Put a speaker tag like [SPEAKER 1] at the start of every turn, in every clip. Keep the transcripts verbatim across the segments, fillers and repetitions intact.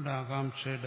[SPEAKER 1] ഇവിടെ ആകാംക്ഷയുടെ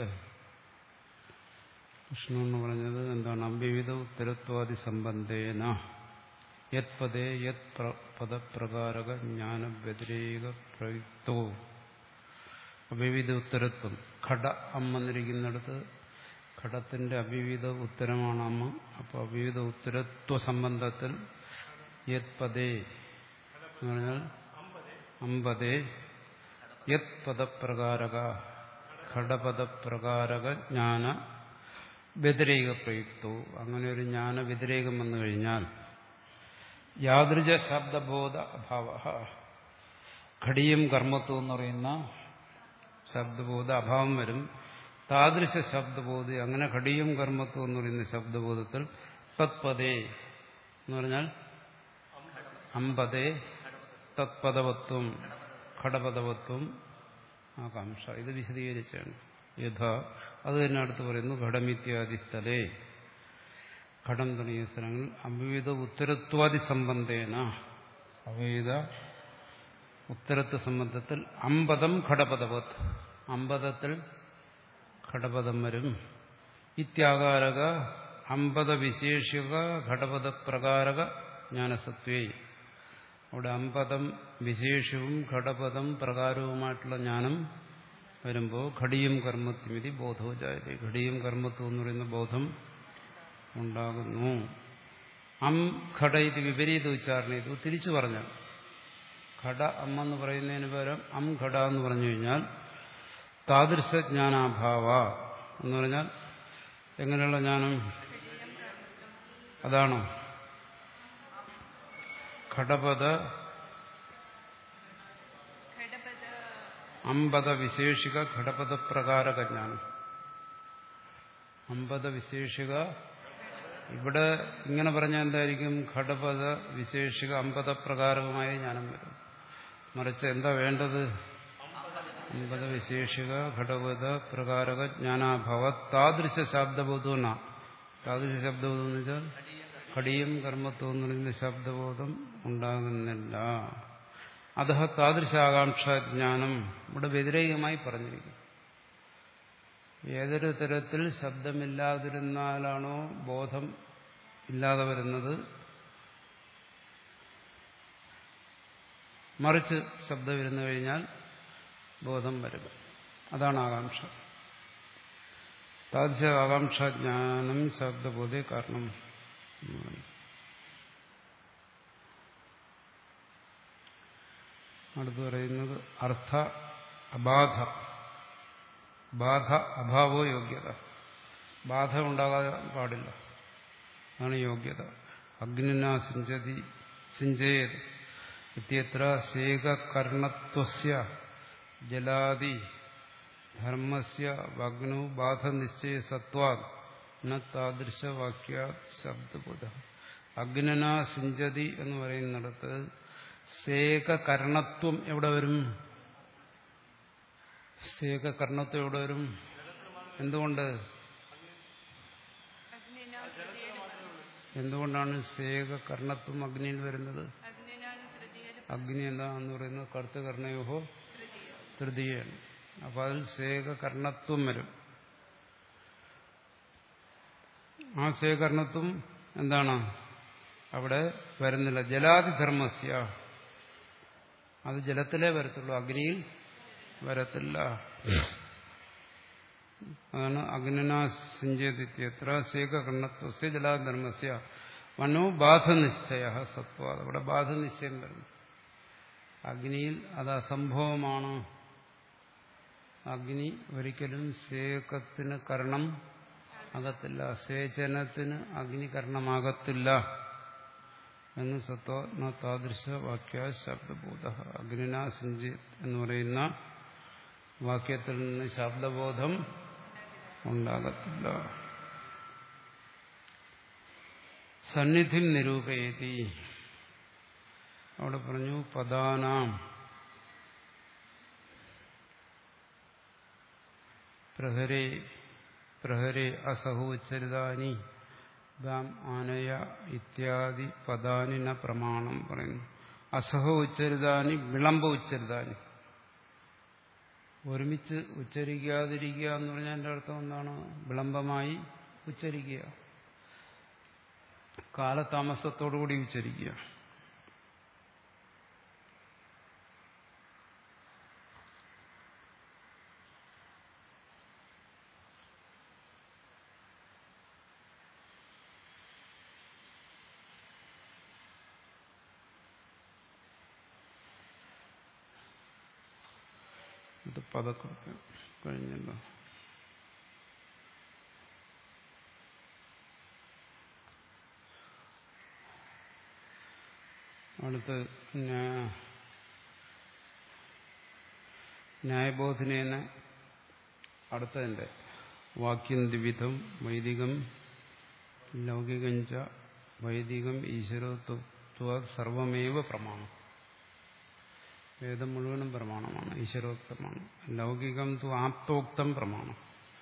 [SPEAKER 1] വിഷ്ണു എന്ന് പറഞ്ഞത് എന്താണ്? അവിവിധ ഉത്തരത്വാദി സംബന്ധേന യത് പദേ യത് പദപ്രകാരക ജ്ഞാന വ്യതിരേക പ്രയുക്തോ. അവിവിധ ഉത്തരത്വം ഘട അമ്മ എന്നിരിക്കുന്നിടത്ത് ഘടത്തിന്റെ അവിവിധ ഉത്തരമാണ് അമ്മ. അപ്പോൾ അവിവിധ ഉത്തരത്വ സംബന്ധത്തിൽ യത് പദേ എന്ന് പറഞ്ഞാൽ അമ്പതേ യത് പദപ്രകാരക ഘടപദപ്രകാരക ജ്ഞാന വ്യതിരേക പ്രയുക്തോ. അങ്ങനെ ഒരു ജ്ഞാന വ്യതിരേകം വന്നു കഴിഞ്ഞാൽ യാദൃജ ശബ്ദബോധ അഭാവ, ഘടിയും കർമ്മത്വം എന്ന് പറയുന്ന ശബ്ദബോധ അഭാവം വരും. താദൃശ ശബ്ദബോധ, അങ്ങനെ ഘടിയും കർമ്മത്വം എന്ന് പറയുന്ന ശബ്ദബോധത്തിൽ തത്പദേ എന്ന് പറഞ്ഞാൽ അമ്പതേ തത്പദവത്വം ഘടപദവത്വം ആകാംക്ഷ. ഇത് വിശദീകരിച്ചാണ്. യഥാ അത് തന്നെ അടുത്ത് പറയുന്നു ഘടമിത്യാദി സ്ഥലേ, ഘടം തുടങ്ങിയ സ്ഥലങ്ങളിൽ അവിവിധ ഉത്തരത്വാദി സംബന്ധേന, അവിവിധ ഉത്തരത്വ സംബന്ധത്തിൽ അമ്പതം ഘടപദവത്, അമ്പതത്തിൽ ഘടപദം വരും. ഇത്യാകാരക അമ്പത വിശേഷിക ഘടപദ പ്രകാരക ജ്ഞാനസത്വേ. അവിടെ അമ്പതം വിശേഷവും ഘടപദം പ്രകാരവുമായിട്ടുള്ള ജ്ഞാനം വരുമ്പോൾ ഘടിയും കർമ്മത്വമിതി ബോധോജായതേ, ഘടിയും കർമ്മത്വം എന്ന് പറയുന്ന ബോധം ഉണ്ടാകുന്നു. അം ഘട ഇത് വിപരീത ഉച്ചാരണ, ഇത് തിരിച്ചു പറഞ്ഞാൽ ഘട അമ്മെന്ന് പറയുന്നതിന് പകരം അം ഘട എന്ന് പറഞ്ഞു കഴിഞ്ഞാൽ താദൃശജ്ഞാനാഭാവ എന്ന് പറഞ്ഞാൽ എങ്ങനെയുള്ള ജ്ഞാനം? അതാണോ ഘടപദ അമ്പത വിശേഷിക ഘടപദ പ്രകാരക ജ്ഞാനം. അമ്പത വിശേഷിക ഇവിടെ ഇങ്ങനെ പറഞ്ഞാൽ എന്തായിരിക്കും? ഘടപദ വിശേഷിക അമ്പത പ്രകാരകമായ ജ്ഞാനം വരും. മറിച്ച് എന്താ വേണ്ടത്? അമ്പത വിശേഷിക ഘടപദ പ്രകാരക ജ്ഞാനാഭാവ താദൃശ ശബ്ദബോധം. താദൃശ ശബ്ദബോധം എന്ന് വെച്ചാൽ ഘടിയും കർമ്മത്വം എന്ന് പറയുന്ന ശബ്ദബോധം ഉണ്ടാകുന്നില്ല. അതഹ താദൃശാകാംക്ഷ ജ്ഞാനം ഇവിടെ വ്യതിരേകമായി പറഞ്ഞിരിക്കും. ഏതൊരു തരത്തിൽ ശബ്ദമില്ലാതിരുന്നാലാണോ ബോധം ഇല്ലാതെ വരുന്നത്, മറിച്ച് ശബ്ദം ഇരുന്നു കഴിഞ്ഞാൽ ബോധം വരിക, അതാണ് ആകാംക്ഷ. താദൃശ ആകാംക്ഷ ജ്ഞാനം ശബ്ദബോധേ കാരണം. അടുത്ത് പറയുന്നത് അർത്ഥ അബാധ, ബാധ അഭാവോ യോഗ്യത, ബാധ ഉണ്ടാകാൻ പാടില്ല, അതാണ് യോഗ്യത. അഗ്നിനാ സിഞ്ചതി സിഞ്ചേത് ഇത്യത്ര സേകകർണത്വസ്യ ജലാദി ധർമ്മസ്യ വഗ്നോ ബാധ നിശ്ചയ സത്വാത് ന താദൃശവാക്യ ശബ്ദബോധ. അഗ്നിനാ സിഞ്ചതി എന്ന് പറയുന്നിടത്ത് സേകകർണത്വം എവിടെ വരും? സേകകർണത്വം എവിടെ വരും? എന്തുകൊണ്ട്? എന്തുകൊണ്ടാണ് സേകകർണത്വം അഗ്നിയിൽ വരുന്നത്? അഗ്നി എന്താന്ന് പറയുന്നത് കർത്തകർണയോഹോ തൃതീയാണ്. അപ്പൊ അതിൽ സേകകർണത്വം വരും. ആ സേകകർണത്വം എന്താണ് അവിടെ വരുന്നില്ല. ജലാതിധർമ്മസ്യ, അത് ജലത്തിലേ വരത്തുള്ളൂ, അഗ്നിയിൽ വരത്തില്ല. അതാണ് അഗ്നിനാ സിഞ്ചേതിത്യത്ര സേകകർണത്വസ്യ ജലാതിധർമ്മസ്യ മനോ ബാധനിശ്ചയ സത്വ. അവിടെ ബാധനിശ്ചയം വരുന്നു. അഗ്നിയിൽ അത് അസംഭവമാണ്. അഗ്നി ഒരിക്കലും സേകത്തിന് കരണം ആകത്തില്ല, സേചനത്തിന് അഗ്നി കരണമാകത്തില്ല എന്ന് സത്വ താദൃശ വാക്യ ശബ്ദബോധ. അഗ്നിനാ സിഞ്ചി എന്ന് പറയുന്ന വാക്യത്തിൽ നിന്ന് ശബ്ദബോധം ഉണ്ടാകത്തില്ല. സന്നിധിം നിരൂപയതി, അവിടെ പറഞ്ഞു പദാനാം പ്രഹരേ പ്രഹരേ അസഹോച്ചരിതാനി ഗാം ആനയ ഇത്യാദി പദാനി ന പ്രമാണം പറയുന്നു. അസഹ ഉച്ചരിതാനി വിളംബ ഉച്ചരിതാനി, ഒരുമിച്ച് ഉച്ചരിക്കാതിരിക്കുക എന്ന് പറഞ്ഞാൽ എൻ്റെ അർത്ഥം എന്താണ്? വിളംബമായി ഉച്ചരിക്കുക, കാലതാമസത്തോടുകൂടി ഉച്ചരിക്കുക. ഇത് പദകൃത്യം കഴിഞ്ഞല്ലോ. അടുത്ത് ന്യായബോധനേന അടുത്തതിൻ്റെ വാക്യം ദ്വിവിധം വൈദികം ലൗകികഞ്ച വൈദികം ഈശ്വരത്വ സർവമേവ പ്രമാണം. വേദം മുഴുവനും പ്രമാണമാണ്, ഈശ്വരോക്തമാണ്. ലൗകികം തു ആപ്തോക്തം പ്രമാണം.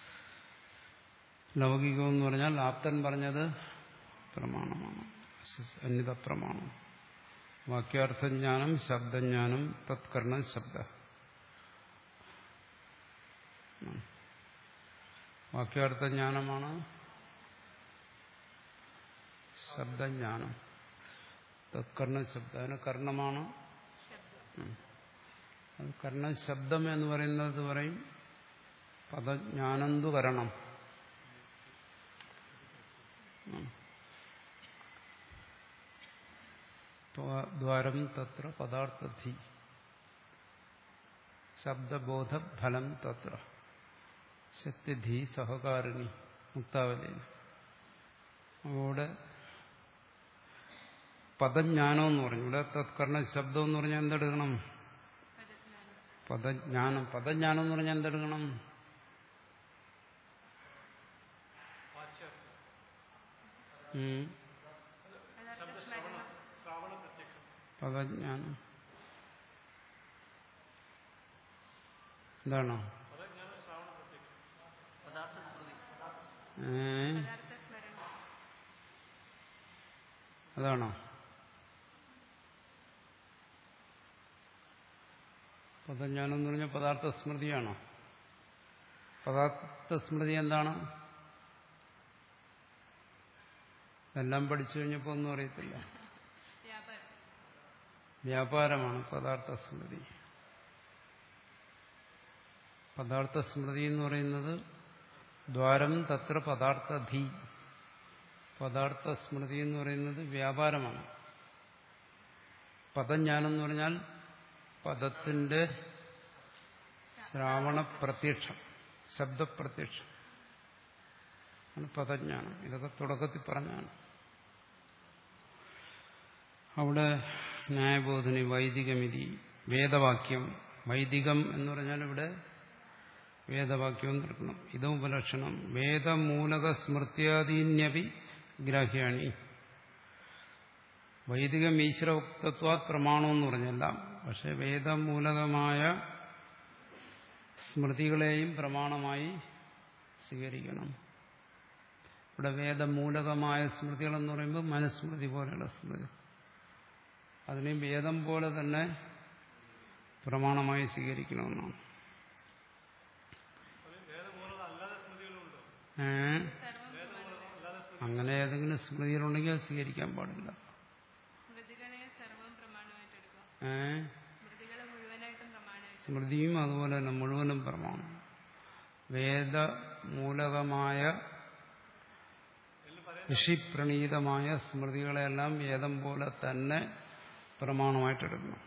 [SPEAKER 1] ലൗകികം എന്ന് പറഞ്ഞാൽ ആപ്തൻ പറഞ്ഞത് പ്രമാണമാണ്, അന്യത പ്രമാണം. വാക്യാർത്ഥജ്ഞാനം ശബ്ദജ്ഞാനം തത്കർണ ശബ്ദ. വാക്യാർത്ഥജ്ഞാനമാണ് ശബ്ദജ്ഞാനം, തത്കർണ ശബ്ദ. അതിന് കർണമാണ്. അത് കർണശബ്ദം എന്ന് പറയുന്നത് പറയും പദജ്ഞാനന്തു കരണം. ദ്വാരം തത്ര പദാർത്ഥധി ശബ്ദബോധഫലം തത്ര ശക്തിധി സഹകാരിണി മുക്താവലി. അവിടെ പദജ്ഞാനം എന്ന് പറഞ്ഞു. ഇവിടെ തത്കർണ ശബ്ദം എന്ന് പറഞ്ഞാൽ എന്തെടുക്കണം? പദജ്ഞാനം. പദജ്ഞാനം എന്ന് പറഞ്ഞാൽ എന്തെടുക്കണം? പദജ്ഞാനം എന്താണോ? ഏ അതാണോ? പദജ്ഞാനം എന്ന് പറഞ്ഞാൽ പദാർത്ഥ സ്മൃതിയാണോ? പദാർത്ഥ സ്മൃതി എന്താണ്? എല്ലാം പഠിച്ചു കഴിഞ്ഞപ്പോൾ ഒന്നും അറിയത്തില്ല. വ്യാപാരമാണ് പദാർത്ഥ സ്മൃതി. പദാർത്ഥ സ്മൃതി എന്ന് പറയുന്നത് ദ്വാരം തത്ര പദാർത്ഥധി. പദാർത്ഥ സ്മൃതി എന്ന് പറയുന്നത് വ്യാപാരമാണ്. പദജ്ഞാനം എന്ന് പറഞ്ഞാൽ പദത്തിന്റെ ശ്രാവണ പ്രത്യക്ഷം, ശബ്ദപ്രത്യക്ഷം ആണ് പദജ്ഞാനം. ഇതൊക്കെ തുടക്കത്തിൽ പറഞ്ഞാണ്. അവിടെ ന്യായബോധന വൈദികമിതി വേദവാക്യം. വൈദികം എന്ന് പറഞ്ഞാൽ ഇവിടെ വേദവാക്യം നിർക്കണം. ഇതും ഉപലക്ഷണം വേദമൂലക സ്മൃത്യാദീന്യപി ഗ്രാഹ്യാണി. വൈദികം ഈശ്വരോക്തത്വാ പ്രമാണം എന്ന് പറഞ്ഞല്ല, പക്ഷെ വേദമൂലകമായ സ്മൃതികളെയും പ്രമാണമായി സ്വീകരിക്കണം. ഇവിടെ വേദമൂലകമായ സ്മൃതികളെന്ന് പറയുമ്പോൾ മനുസ്മൃതി പോലെയുള്ള സ്മൃതി, അതിനെയും വേദം പോലെ തന്നെ പ്രമാണമായി സ്വീകരിക്കണമെന്നാണ്. ഏ അങ്ങനെ ഏതെങ്കിലും സ്മൃതികളുണ്ടെങ്കിൽ അത് സ്വീകരിക്കാൻ പാടില്ല. ഏ സ്മൃതിയും അതുപോലെ തന്നെ മുഴുവനും പ്രമാണം. വേദമൂലകമായ ഋഷിപ്രണീതമായ സ്മൃതികളെല്ലാം വേദം പോലെ തന്നെ പ്രമാണമായിട്ടെടുക്കണം.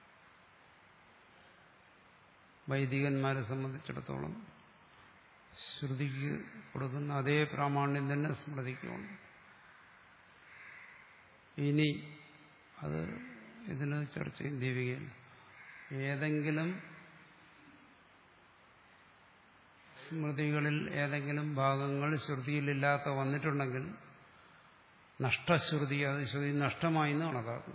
[SPEAKER 1] വൈദികന്മാരെ സംബന്ധിച്ചിടത്തോളം ശ്രുതിക്ക് കൊടുക്കുന്ന അതേ പ്രാമാണ്യം തന്നെ സ്മൃതിക്കുണ്ട്. ഇനി അത് ഇതിന് ചർച്ച ചെയ്യും ദീപികയിൽ. ഏതെങ്കിലും സ്മൃതികളിൽ ഏതെങ്കിലും ഭാഗങ്ങൾ ശ്രുതിയിലില്ലാത്ത വന്നിട്ടുണ്ടെങ്കിൽ നഷ്ടശ്രുതി, അത് ശ്രുതി നഷ്ടമായി എന്ന് കണക്കാക്കും.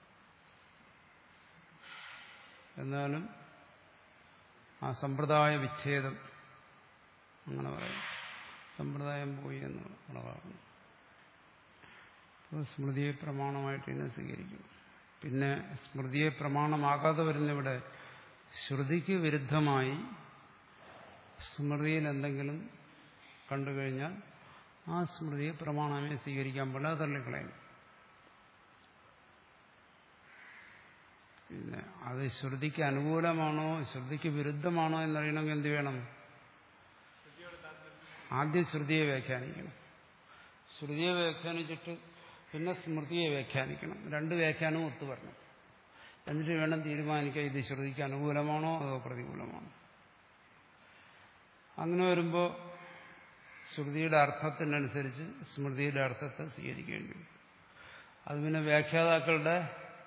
[SPEAKER 1] എന്നാലും ആ സമ്പ്രദായ വിച്ഛേദം അങ്ങനെ പറയും, സമ്പ്രദായം പോയി എന്ന് കണക്കാക്കുന്നു. അപ്പോൾ സ്മൃതിയെ പ്രമാണമായിട്ട് തന്നെ സ്വീകരിക്കും. പിന്നെ സ്മൃതിയെ പ്രമാണമാകാതെ വരുന്നിവിടെ ശ്രുതിക്ക് വിരുദ്ധമായി സ്മൃതിയിൽ എന്തെങ്കിലും കണ്ടുകഴിഞ്ഞാൽ ആ സ്മൃതിയെ പ്രമാണമായി സ്വീകരിക്കാൻ പാടില്ല, അത് തള്ളിക്കളയണം. പിന്നെ അത് ശ്രുതിക്ക് അനുകൂലമാണോ ശ്രുതിക്ക് വിരുദ്ധമാണോ എന്നറിയണമെങ്കിൽ എന്ത് വേണം? ആദ്യം ശ്രുതിയെ വ്യാഖ്യാനിക്കണം. ശ്രുതിയെ വ്യാഖ്യാനിച്ചിട്ട് പിന്നെ സ്മൃതിയെ വ്യാഖ്യാനിക്കണം. രണ്ട് വ്യാഖ്യാനവും ഒത്തുവരണം. എന്നിട്ട് വേണം തീരുമാനിക്കുക ഇത് ശ്രുതിക്ക് അനുകൂലമാണോ അതോ പ്രതികൂലമാണോ. അങ്ങനെ വരുമ്പോൾ ശ്രുതിയുടെ അർത്ഥത്തിനനുസരിച്ച് സ്മൃതിയുടെ അർത്ഥത്തെ സ്വീകരിക്കേണ്ടി വരും. അത് പിന്നെ വ്യാഖ്യാതാക്കളുടെ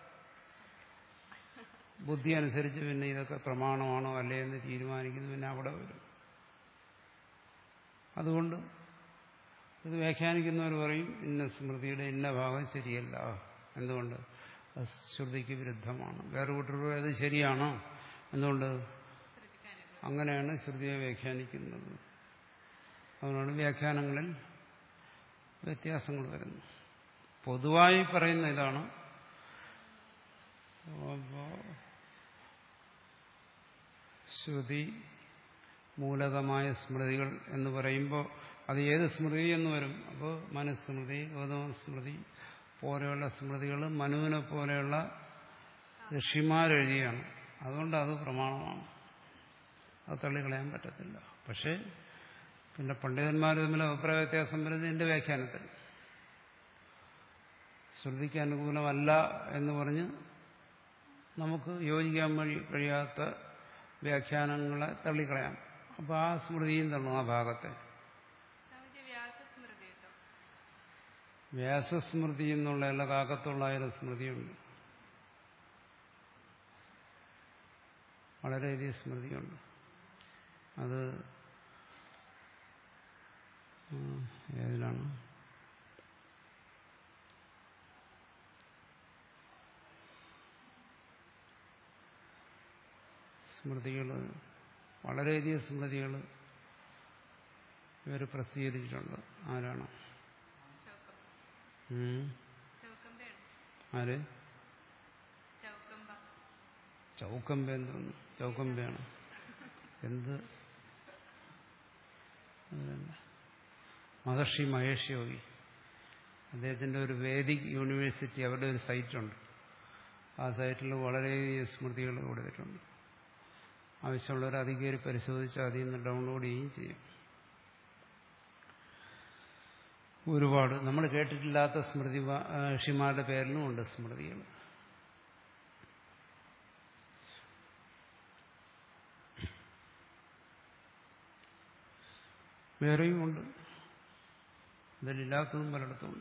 [SPEAKER 1] ബുദ്ധി അനുസരിച്ച് പിന്നെ ഇതൊക്കെ പ്രമാണമാണോ അല്ലേ എന്ന് തീരുമാനിക്കുന്നത് പിന്നെ അവിടെ വരും. അതുകൊണ്ട് ഇത് വ്യാഖ്യാനിക്കുന്നവർ പറയും ഇന്ന സ്മൃതിയുടെ ഇന്ന ഭാഗം ശരിയല്ല. എന്തുകൊണ്ട്? അത് ശ്രുതിക്ക് വിരുദ്ധമാണ്. വേറെ കൂട്ടർ അത് ശരിയാണോ? എന്തുകൊണ്ട്? അങ്ങനെയാണ് ശ്രുതിയെ വ്യാഖ്യാനിക്കുന്നത്. അതുകൊണ്ടാണ് വ്യാഖ്യാനങ്ങളിൽ വ്യത്യാസങ്ങൾ വരുന്നത്. പൊതുവായി പറയുന്ന ഇതാണ്. അപ്പോൾ ശ്രുതി മൂലകമായ സ്മൃതികൾ എന്ന് പറയുമ്പോൾ അത് ഏത് സ്മൃതി എന്ന് വരും? അപ്പോൾ മനുസ്മൃതി, ഗൗതമ സ്മൃതി പോലെയുള്ള സ്മൃതികൾ മനുവിനെ പോലെയുള്ള ഋഷിമാരെഴുതിയാണ്. അതുകൊണ്ട് അത് പ്രമാണമാണ്. അത് തള്ളിക്കളയാൻ പറ്റത്തില്ല. പക്ഷേ പിന്നെ പണ്ഡിതന്മാർ തമ്മിൽ അഭിപ്രായ വ്യത്യാസം വരുന്നത് ഇതിന്റെ വ്യാഖ്യാനത്തിൽ. ശ്രുതിക്ക് അനുകൂലമല്ല എന്ന് പറഞ്ഞ് നമുക്ക് യോജിക്കാൻ വഴി കഴിയാത്ത വ്യാഖ്യാനങ്ങളെ തള്ളിക്കളയാം. അപ്പോൾ ആ സ്മൃതിയും തള്ളും, ആ ഭാഗത്തെ. വ്യാസസ്മൃതി എന്നുള്ള എല്ലാ കാക്കത്തുള്ളായാലും സ്മൃതിയുണ്ട്. വളരെയധികം സ്മൃതിയുണ്ട്. അത് ഏതിലാണ്? സ്മൃതികൾ, വളരെയധികം സ്മൃതികൾ ഇവർ പ്രസിദ്ധീകരിച്ചിട്ടുണ്ട്. ആരാണ്? ആര്? ചൗക്കമ്പ എന്ന് തോന്നുന്നു. ചൗക്കമ്പയാണ്. എന്ത്? മഹർഷി മഹേഷ് യോഗി, അദ്ദേഹത്തിന്റെ ഒരു വേദിക് യൂണിവേഴ്സിറ്റി, അവരുടെ ഒരു സൈറ്റുണ്ട്. ആ സൈറ്റിൽ വളരെ സ്മൃതികൾ കൊടുത്തിട്ടുണ്ട്. ആവശ്യമുള്ളവർ അതിൽ കയറി പരിശോധിച്ച് അതിൽ നിന്ന് ഡൗൺലോഡ് ചെയ്യുകയും ചെയ്യും. ഒരുപാട് നമ്മൾ കേട്ടിട്ടില്ലാത്ത സ്മൃതി ഋഷിമാരുടെ പേരിലും ഉണ്ട് സ്മൃതികൾ. വേറെയും ഉണ്ട്, ഇതിലില്ലാത്തതും പലയിടത്തുമുണ്ട്.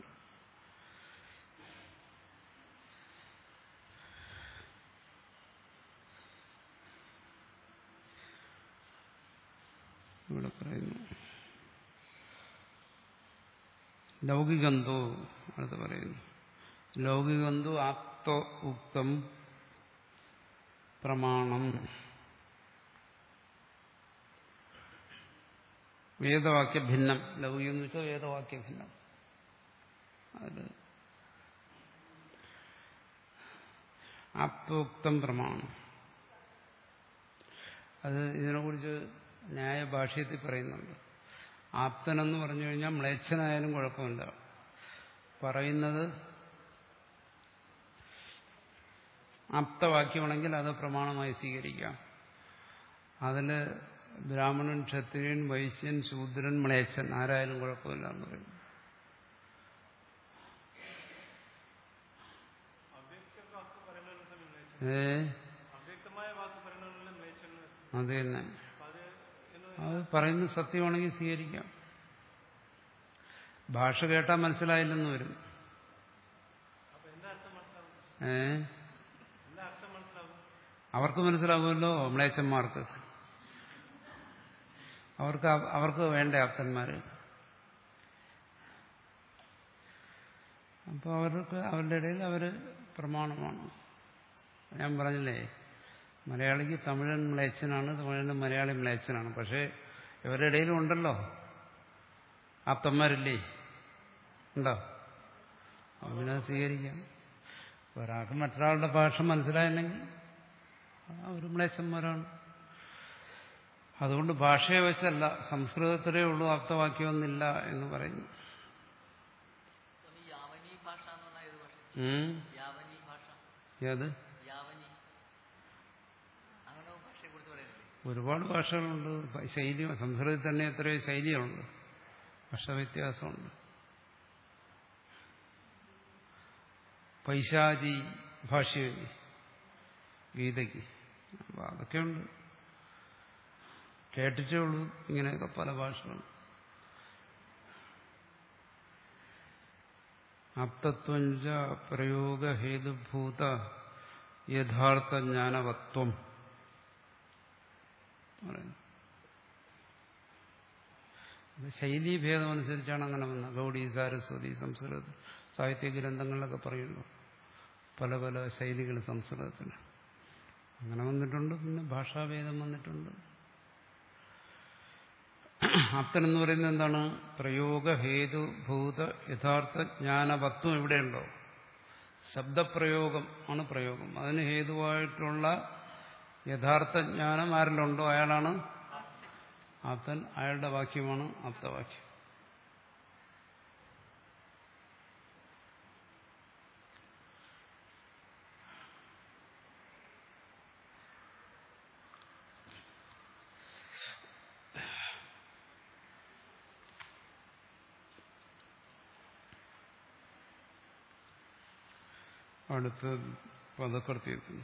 [SPEAKER 1] ഇവിടെ പറയുന്നു ലൗകികന്തോ, അടുത്ത് പറയുന്നു ലൗകികന്തോ ആപ്തോ ഉക്തം പ്രമാണം വേദവാക്യ ഭിന്നം. ലൗകികം എന്ന് വെച്ചാൽ വേദവാക്യ ഭിന്നം. അത് ആപ്തോക്തം പ്രമാണം. അത് ഇതിനെക്കുറിച്ച് ന്യായഭാഷ്യത്തിൽ പറയുന്നുണ്ട്. ആപ്തനെന്ന് പറഞ്ഞു കഴിഞ്ഞാൽ മ്ലേച്ഛനായാലും കുഴപ്പമില്ല, പറയുന്നത് ആപ്തവാക്യമാണെങ്കിൽ അത് പ്രമാണമായി സ്വീകരിക്കാം. അതിൽ ബ്രാഹ്മണൻ, ക്ഷത്രിയൻ, വൈശ്യൻ, ശൂദ്രൻ, മ്ലേച്ഛൻ ആരായാലും കുഴപ്പമില്ല എന്ന് പറയും. ഏ അത് തന്നെ, അത് പറയുന്നത് സത്യമാണെങ്കിൽ സ്വീകരിക്കാം. ഭാഷ കേട്ടാൽ മനസ്സിലായില്ലെന്ന് വരും. ഏ അവർക്ക് മനസ്സിലാവുമല്ലോ, മ്ലേച്ഛന്മാർക്ക്. അവർക്ക് അവർക്ക് വേണ്ട ആപ്തന്മാര്. അപ്പോൾ അവർക്ക് അവരുടെ ഇടയിൽ അവര് പ്രമാണമാണ്. ഞാൻ പറഞ്ഞില്ലേ, മലയാളിക്ക് തമിഴൻ മ്ലേച്ഛനാണ്, തമിഴന് മലയാളി മ്ലേച്ഛനാണ്. പക്ഷേ ഇവരുടെ ഇടയിലും ഉണ്ടല്ലോ ആപ്തന്മാരില്ലേ, ഉണ്ടോ? അങ്ങനെ സ്വീകരിക്കാം. ഒരാൾക്ക് മറ്റൊരാളുടെ ഭാഷ മനസ്സിലായില്ലെങ്കിൽ അവർ മ്ലേച്ഛന്മാരാണ്. അതുകൊണ്ട് ഭാഷയെ വെച്ചല്ല, സംസ്കൃതത്തിലേ ഉള്ളൂ ആപ്തവാക്യമൊന്നില്ല എന്ന് പറയുന്നു. ഏത് ഒരുപാട് ഭാഷകളുണ്ട്. ശൈലി സംസ്കൃതത്തിൽ തന്നെ എത്രയോ ശൈലിയുണ്ട്, ഭാഷാ വ്യത്യാസമുണ്ട്. പൈശാചി ഭാഷയില്ലേ ഗീതയ്ക്ക്, അപ്പൊ അതൊക്കെയുണ്ട്. കേട്ടിട്ടേ ഉള്ളൂ ഇങ്ങനെയൊക്കെ പല ഭാഷകളും. ആപ്തത്വഞ്ച പ്രയോഗഹേതുഭൂത യഥാർത്ഥ ജ്ഞാനവത്വം ശൈലീഭേദം അനുസരിച്ചാണ് അങ്ങനെ വന്നത്. ഗൗഡി, സാരസ്വതി, സംസ്കൃത സാഹിത്യ ഗ്രന്ഥങ്ങളിലൊക്കെ പറയുന്നു പല പല ശൈലികൾ സംസ്കൃതത്തിന് അങ്ങനെ വന്നിട്ടുണ്ട്. പിന്നെ ഭാഷാഭേദം വന്നിട്ടുണ്ട്. ആപ്തൻ എന്ന് പറയുന്നത് എന്താണ്? പ്രയോഗഹേതുഭൂത യഥാർത്ഥ ജ്ഞാനവത്വം എവിടെയുണ്ടോ ശബ്ദപ്രയോഗം ആണ് പ്രയോഗം. അതിന് ഹേതുവായിട്ടുള്ള യഥാർത്ഥ ജ്ഞാനം ആരിലുണ്ടോ അയാളാണ് ആപ്തൻ. അയാളുടെ വാക്യമാണ് ആപ്തവാക്യം. അടുത്ത പദകൃത്യത്തിന്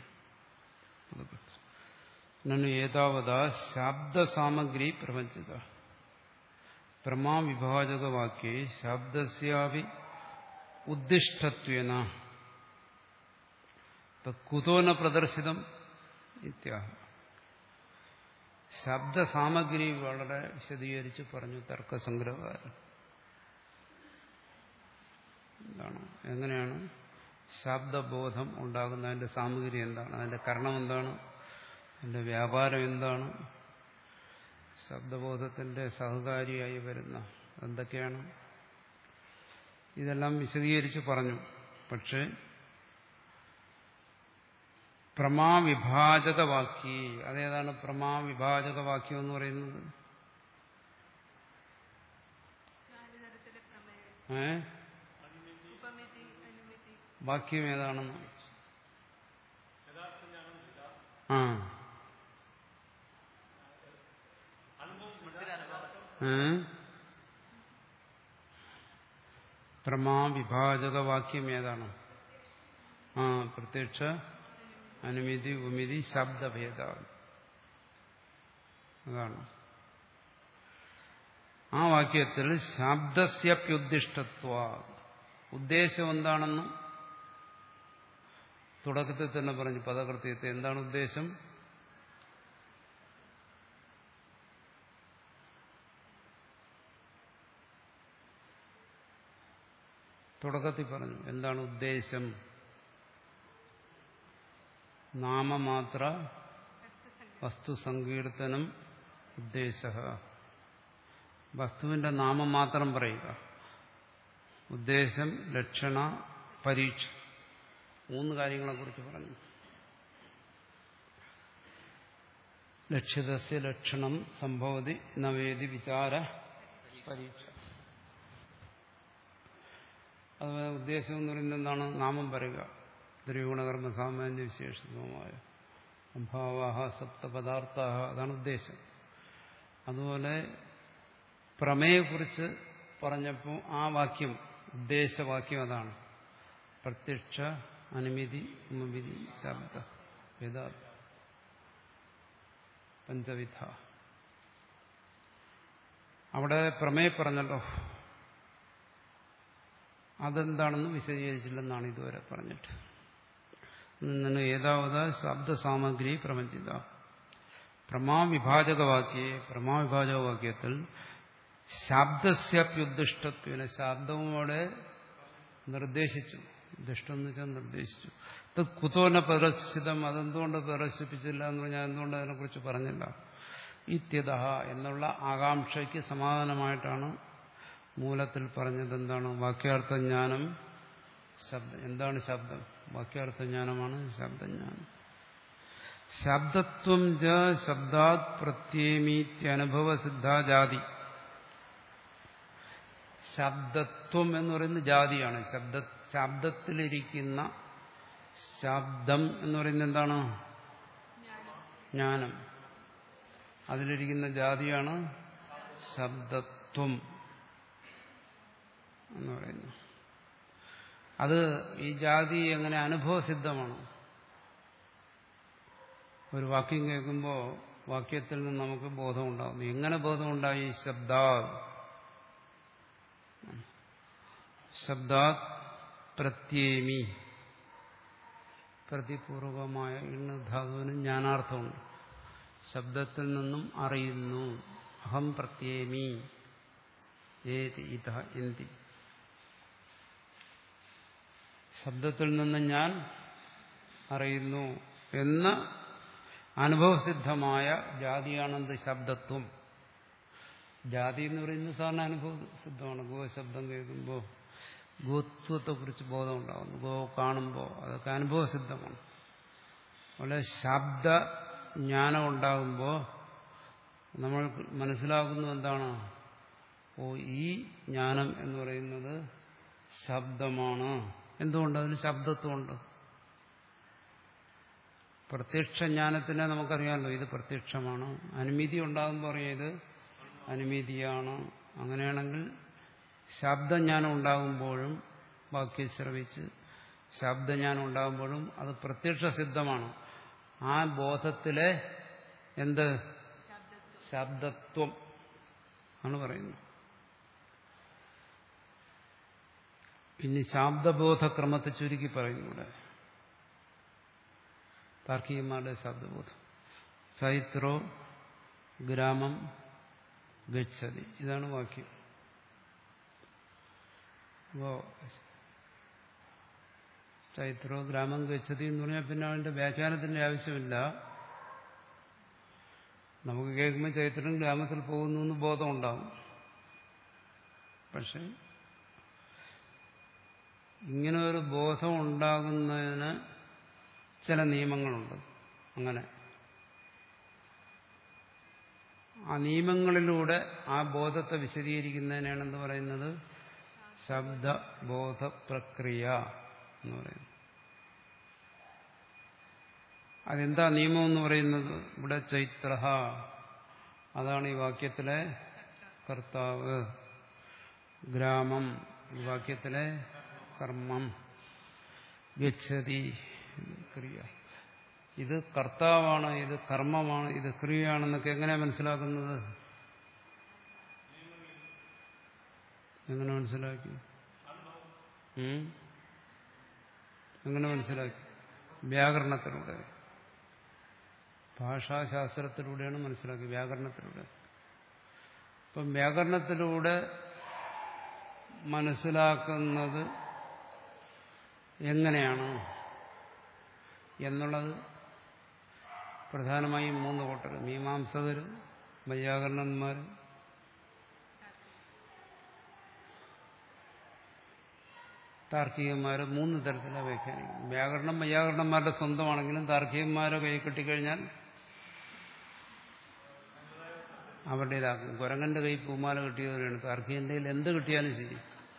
[SPEAKER 1] നनु ഏതാവതാ ശബ്ദസാമഗ്രി പ്രപഞ്ചിത പ്രമാവിഭാജകവാക്യേ ശബ്ദസ്യാപി ഉദ്ദിഷ്ടത്വേന കുതോ ന പ്രദർശിതം ഇത്യാഹ. ശബ്ദസാമഗ്രി വളരെ വിശദീകരിച്ച് പറഞ്ഞു തർക്കസംഗ്രഹകാരൻ. എന്താണ്, എങ്ങനെയാണ് ശബ്ദബോധം ഉണ്ടാകുന്നതിന്റെ സാമഗ്രി എന്താണ്, അതിന്റെ കാരണം എന്താണ്, അതിന്റെ വ്യാപാരം എന്താണ്, ശബ്ദബോധത്തിന്റെ സഹകാരിയായി വരുന്ന എന്തൊക്കെയാണ്, ഇതെല്ലാം വിശദീകരിച്ച് പറഞ്ഞു. പക്ഷേ പ്രമാവിഭാജകവാക്യേ, അതേതാണ് പ്രമാവിഭാജകവാക്യം എന്ന് പറയുന്നത്? ഏ വാക്യം ഏതാണെന്ന് ആ പ്രമാവിഭാജകവാക്യം ഏതാണ്? ആ പ്രത്യക്ഷ അനുമിതി ഉമിതി ശബ്ദഭേദ, അതാണ്. ആ വാക്യത്തിൽ ശബ്ദസ്യപ്യുദ്ദിഷ്ടത്വ, ഉദ്ദേശം എന്താണെന്ന് തുടക്കത്തിൽ തന്നെ പറഞ്ഞു. പദകൃത്യത്തെ എന്താണ് ഉദ്ദേശം? തുടക്കത്തിൽ പറഞ്ഞു എന്താണ് ഉദ്ദേശം. നാമമാത്ര വസ്തുസങ്കീർത്തനം ഉദ്ദേശ, വസ്തുവിന്റെ നാമം മാത്രം പറയുക. ഉദ്ദേശം, ലക്ഷണ, പരീക്ഷ, മൂന്ന് കാര്യങ്ങളെക്കുറിച്ച് പറഞ്ഞു. ലക്ഷ്യതസ്യ ലക്ഷണം സംഭവതി നവേദി വിചാര പരീക്ഷ. അതുപോലെ ഉദ്ദേശം എന്ന് പറയുന്നത് എന്താണ്? നാമം പറയുക. ദ്രവ്യഗുണകർമ്മ സാമാന്യ വിശേഷമായ അഭാവാഹ സപ്തപദാർത്ഥാഹ, അതാണ് ഉദ്ദേശം. അതുപോലെ പ്രമേയെക്കുറിച്ച് പറഞ്ഞപ്പോൾ ആ വാക്യം ഉദ്ദേശവാക്യം അതാണ്. പ്രത്യക്ഷ അനുമിതി ഉമവിധി ശബ്ദ വേദ പഞ്ചവിധ. അവിടെ പ്രമേയ പറഞ്ഞല്ലോ, അതെന്താണെന്ന് വിശദീകരിച്ചില്ലെന്നാണ് ഇതുവരെ പറഞ്ഞിട്ട്. ഏതാവത ശബ്ദസാമഗ്രി പ്രപഞ്ചിത പ്രമാവിഭാജകവാക്യേ, പ്രമാവിഭാജകവാക്യത്തിൽ ശബ്ദസ്യപ്യുദ്ദിഷ്ടത്വന, ശബ്ദവുമോടെ നിർദ്ദേശിച്ചു. ദുഷ്ടം എന്ന് വെച്ചാൽ നിർദ്ദേശിച്ചു. ഇത് കുതോന പ്രദർശിതം, അതെന്തുകൊണ്ട് പ്രദർശിപ്പിച്ചില്ല എന്ന് പറഞ്ഞാൽ എന്തുകൊണ്ട് അതിനെക്കുറിച്ച് പറഞ്ഞില്ല. ഇത്യതഃ എന്നുള്ള ആകാംക്ഷയ്ക്ക് സമാധാനമായിട്ടാണ് മൂലത്തിൽ പറഞ്ഞത്. എന്താണ്? വാക്യാർത്ഥജ്ഞാനം ശബ്ദം. എന്താണ് ശബ്ദം? വാക്യാർത്ഥജ്ഞാനമാണ് ശബ്ദജ്ഞാനം. ശബ്ദത്വം ച ശബ്ദാത് പ്രത്യേമീത്യനുഭവസിദ്ധാ ജാതി. ശബ്ദത്വം എന്ന് പറയുന്നത് ജാതിയാണ്. ശബ്ദ ശബ്ദത്തിലിരിക്കുന്ന ശബ്ദം എന്ന് പറയുന്നത് എന്താണ്? ജ്ഞാനം. അതിലിരിക്കുന്ന ജാതിയാണ് ശബ്ദത്വം എന്ന് പറയുന്നു. അത് ഈ ജാതി എങ്ങനെ അനുഭവസിദ്ധമാണ്. ഒരു വാക്യം കേൾക്കുമ്പോൾ വാക്യത്തിൽ നിന്ന് നമുക്ക് ബോധം ഉണ്ടാകുന്നു. എങ്ങനെ ബോധം ഉണ്ടായി? ശബ്ദാ ശബ്ദാത് പ്രത്യേമി. പ്രതിപൂർവമായ ഇണ് ധാതുവിന് ജ്ഞാനാർത്ഥമുണ്ട്. ശബ്ദത്തിൽ നിന്നും അറിയുന്നു. അഹം പ്രത്യേമി ഏതി ഇത എന്തി. ശബ്ദത്തിൽ നിന്ന് ഞാൻ അറിയുന്നു എന്ന അനുഭവസിദ്ധമായ ജാതിയാണെന്ത്? ശബ്ദത്വം. ജാതി എന്ന് പറയുന്നത് സാധാരണ അനുഭവസിദ്ധമാണ്. ഗോശബ്ദം കേൾക്കുമ്പോൾ ഗോത്വത്തെക്കുറിച്ച് ബോധം ഉണ്ടാകുന്നു. ഗോ കാണുമ്പോൾ അതൊക്കെ അനുഭവസിദ്ധമാണ്. അതുപോലെ ശബ്ദ ജ്ഞാനം ഉണ്ടാകുമ്പോൾ നമ്മൾ മനസ്സിലാക്കുന്നു എന്താണ്? ഓ, ഈ ജ്ഞാനം എന്ന് പറയുന്നത് ശബ്ദമാണ്. എന്തുകൊണ്ട്? അതിന് ശബ്ദത്വമുണ്ട്. പ്രത്യക്ഷ ജ്ഞാനത്തിനെ നമുക്കറിയാമല്ലോ, ഇത് പ്രത്യക്ഷമാണ്. അനുമതി ഉണ്ടാകുമ്പോൾ അറിയാം ഇത് അനുമതിയാണ്. അങ്ങനെയാണെങ്കിൽ ശബ്ദജ്ഞാനം ഉണ്ടാകുമ്പോഴും വാക്യം ശ്രവിച്ച് ശബ്ദജ്ഞാനം ഉണ്ടാകുമ്പോഴും അത് പ്രത്യക്ഷ സിദ്ധമാണ്. ആ ബോധത്തിലെ എന്ത്? ശബ്ദത്വം ആണ് പറയുന്നത്. ഇനി ശബ്ദബോധക്രമത്തെ ചുരുക്കി പറയുന്നു ഇവിടെ. താർക്കികന്മാരുടെ ശബ്ദബോധം. ചൈത്രോ ഗ്രാമം ഗച്ഛതി, ഇതാണ് വാക്യം. അപ്പോ ചൈത്രോ ഗ്രാമം ഗച്ഛതി എന്ന് പറഞ്ഞാൽ പിന്നെ അതിന്റെ വ്യാഖ്യാനത്തിന്റെ ആവശ്യമില്ല. നമുക്ക് കേൾക്കുമ്പോൾ ചൈത്രൻ ഗ്രാമത്തിൽ പോകുന്നു എന്ന് ബോധം ഉണ്ടാവും. പക്ഷെ ഇങ്ങനെ ഒരു ബോധം ഉണ്ടാകുന്നതിന് ചില നിയമങ്ങളുണ്ട്. അങ്ങനെ ആ നിയമങ്ങളിലൂടെ ആ ബോധത്തെ വിശദീകരിക്കുന്നതിനാണ് എന്ത് പറയുന്നത്? ശബ്ദബോധ പ്രക്രിയ എന്ന് പറയുന്നത്. അതെന്താ നിയമം എന്ന് പറയുന്നത്? ഇവിടെ ചൈത്ര, അതാണ് ഈ വാക്യത്തിലെ കർത്താവ്. ഗ്രാമം, ഈ വാക്യത്തിലെ കർമ്മം. ഗച്ഛതി, ക്രിയ. ഇത് കർത്താവാണ്, ഇത് കർമ്മമാണ്, ഇത് ക്രിയയാണെന്നൊക്കെ എങ്ങനെയാണ് മനസ്സിലാക്കുന്നത്? എങ്ങനെ മനസ്സിലാക്കി? എങ്ങനെ മനസ്സിലാക്കി? വ്യാകരണത്തിലൂടെ, ഭാഷാശാസ്ത്രത്തിലൂടെയാണ് മനസ്സിലാക്കി. വ്യാകരണത്തിലൂടെ. അപ്പം വ്യാകരണത്തിലൂടെ മനസ്സിലാക്കുന്നത് എങ്ങനെയാണ് എന്നുള്ളത് പ്രധാനമായും മൂന്ന് കൂട്ടർ: മീമാംസകർ, വൈയാകരണന്മാർ, താർക്കികന്മാർ. മൂന്ന് തരത്തിലാണ് വ്യാഖ്യാനിക്കുന്നത്. വ്യാകരണം വൈയാകരണന്മാരുടെ സ്വന്തമാണെങ്കിലും താർക്കികന്മാരെ കൈ കിട്ടിക്കഴിഞ്ഞാൽ അവരുടേതാക്കും. കുരങ്ങന്റെ കൈ പൂമാല കിട്ടിയവരാണ്. താർക്കികന്റെ കയ്യിൽ എന്ത് കിട്ടിയാലും ശരി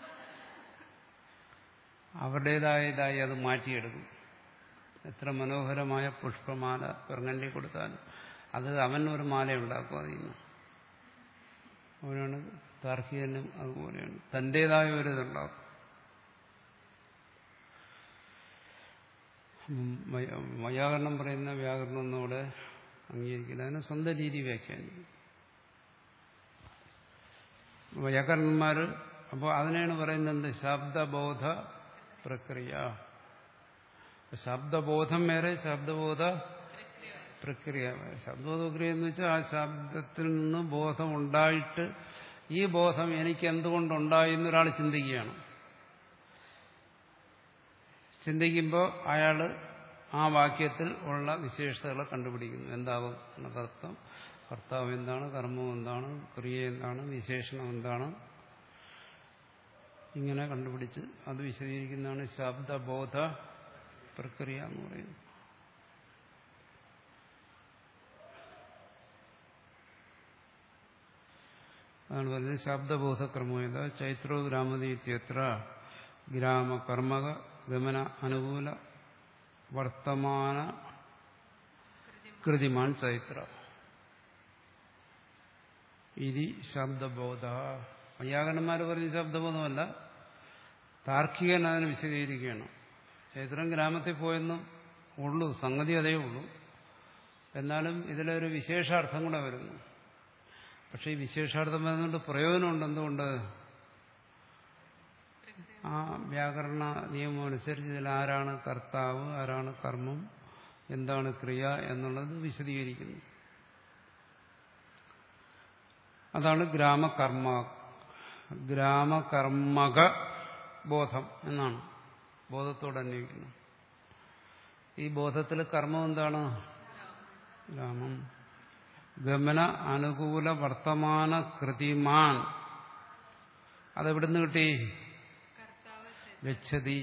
[SPEAKER 1] അവരുടേതായതായി അത് മാറ്റിയെടുക്കും. എത്ര മനോഹരമായ പുഷ്പമാല കുരങ്ങന്റെ കൊടുത്താലും അത് അവൻ ഒരു മാല ഉണ്ടാക്കും. അതിൽ നിന്ന് അവനാണ് താർക്കികനും അതുപോലെയാണ്. തന്റേതായ ഒരു ഇതുണ്ടാക്കും. വൈയാകരണം പറയുന്ന വ്യാകരണം ഒന്നുകൂടെ അംഗീകരിക്കില്ല. അതിന് സ്വന്തം രീതി വ്യാഖ്യാനിക്കും വ്യാകരണന്മാർ. അപ്പോൾ അതിനെയാണ് പറയുന്നത് ശബ്ദബോധ പ്രക്രിയ. ശബ്ദബോധം വേറെ, ശബ്ദബോധ പ്രക്രിയ വേറെ. ശബ്ദബോധ പ്രക്രിയ എന്ന് വെച്ചാൽ ആ ശബ്ദത്തിൽ നിന്ന് ബോധം ഉണ്ടായിട്ട് ഈ ബോധം എനിക്ക് എന്തുകൊണ്ടുണ്ടായി എന്നൊരാൾ ചിന്തിക്കുകയാണ്. ചിന്തിക്കുമ്പോൾ അയാൾ ആ വാക്യത്തിൽ ഉള്ള വിശേഷതകളെ കണ്ടുപിടിക്കുന്നു. എന്താവും കർത്തം, കർത്താവ് എന്താണ്, കർമ്മം എന്താണ്, ക്രിയ എന്താണ്, വിശേഷണം എന്താണ്, ഇങ്ങനെ കണ്ടുപിടിച്ച് അത് വിശദീകരിക്കുന്നതാണ് ശബ്ദബോധ പ്രക്രിയ എന്ന് പറയുന്നത്. അതാണ് പറയുന്നത് ശബ്ദബോധക്രമേത ചൈത്രോ ഗ്രാമതീത്യത്ര ഗ്രാമകർമ്മക ഗമന അനുകൂല വർത്തമാന കൃതിമാൻ ചൈത്ര ഇതി ശബ്ദബോധ. വൈയാകരണന്മാർ പറഞ്ഞ ശബ്ദബോധമല്ല, താർക്കികൻ അതിനെ വിശദീകരിക്കുകയാണ്. ചൈത്രം ഗ്രാമത്തിൽ പോയെന്നും ഉള്ളൂ, സംഗതി അതേ ഉള്ളൂ. എന്നാലും ഇതിലൊരു വിശേഷാർത്ഥം കൂടെ വരുന്നു. പക്ഷെ ഈ വിശേഷാർത്ഥം വരുന്നുണ്ട് പ്രയോജനമുണ്ട്. എന്തുകൊണ്ട്? ആ വ്യാകരണ നിയമം അനുസരിച്ച് ഇതിൽ ആരാണ് കർത്താവ്, ആരാണ് കർമ്മം, എന്താണ് ക്രിയ എന്നുള്ളത് വിശദീകരിക്കുന്നു. അതാണ് ഗ്രാമകർമ്മ ഗ്രാമകർമ്മക ബോധം എന്നാണ് ബോധത്തോട് അന്വയിക്കുന്നത്. ഈ ബോധത്തിൽ കർമ്മം എന്താണ്? ഗ്രാമം. ഗമന അനുകൂല വർത്തമാന കൃതിമാൻ. അതെവിടുന്ന് കിട്ടി? ഗച്ഛതി.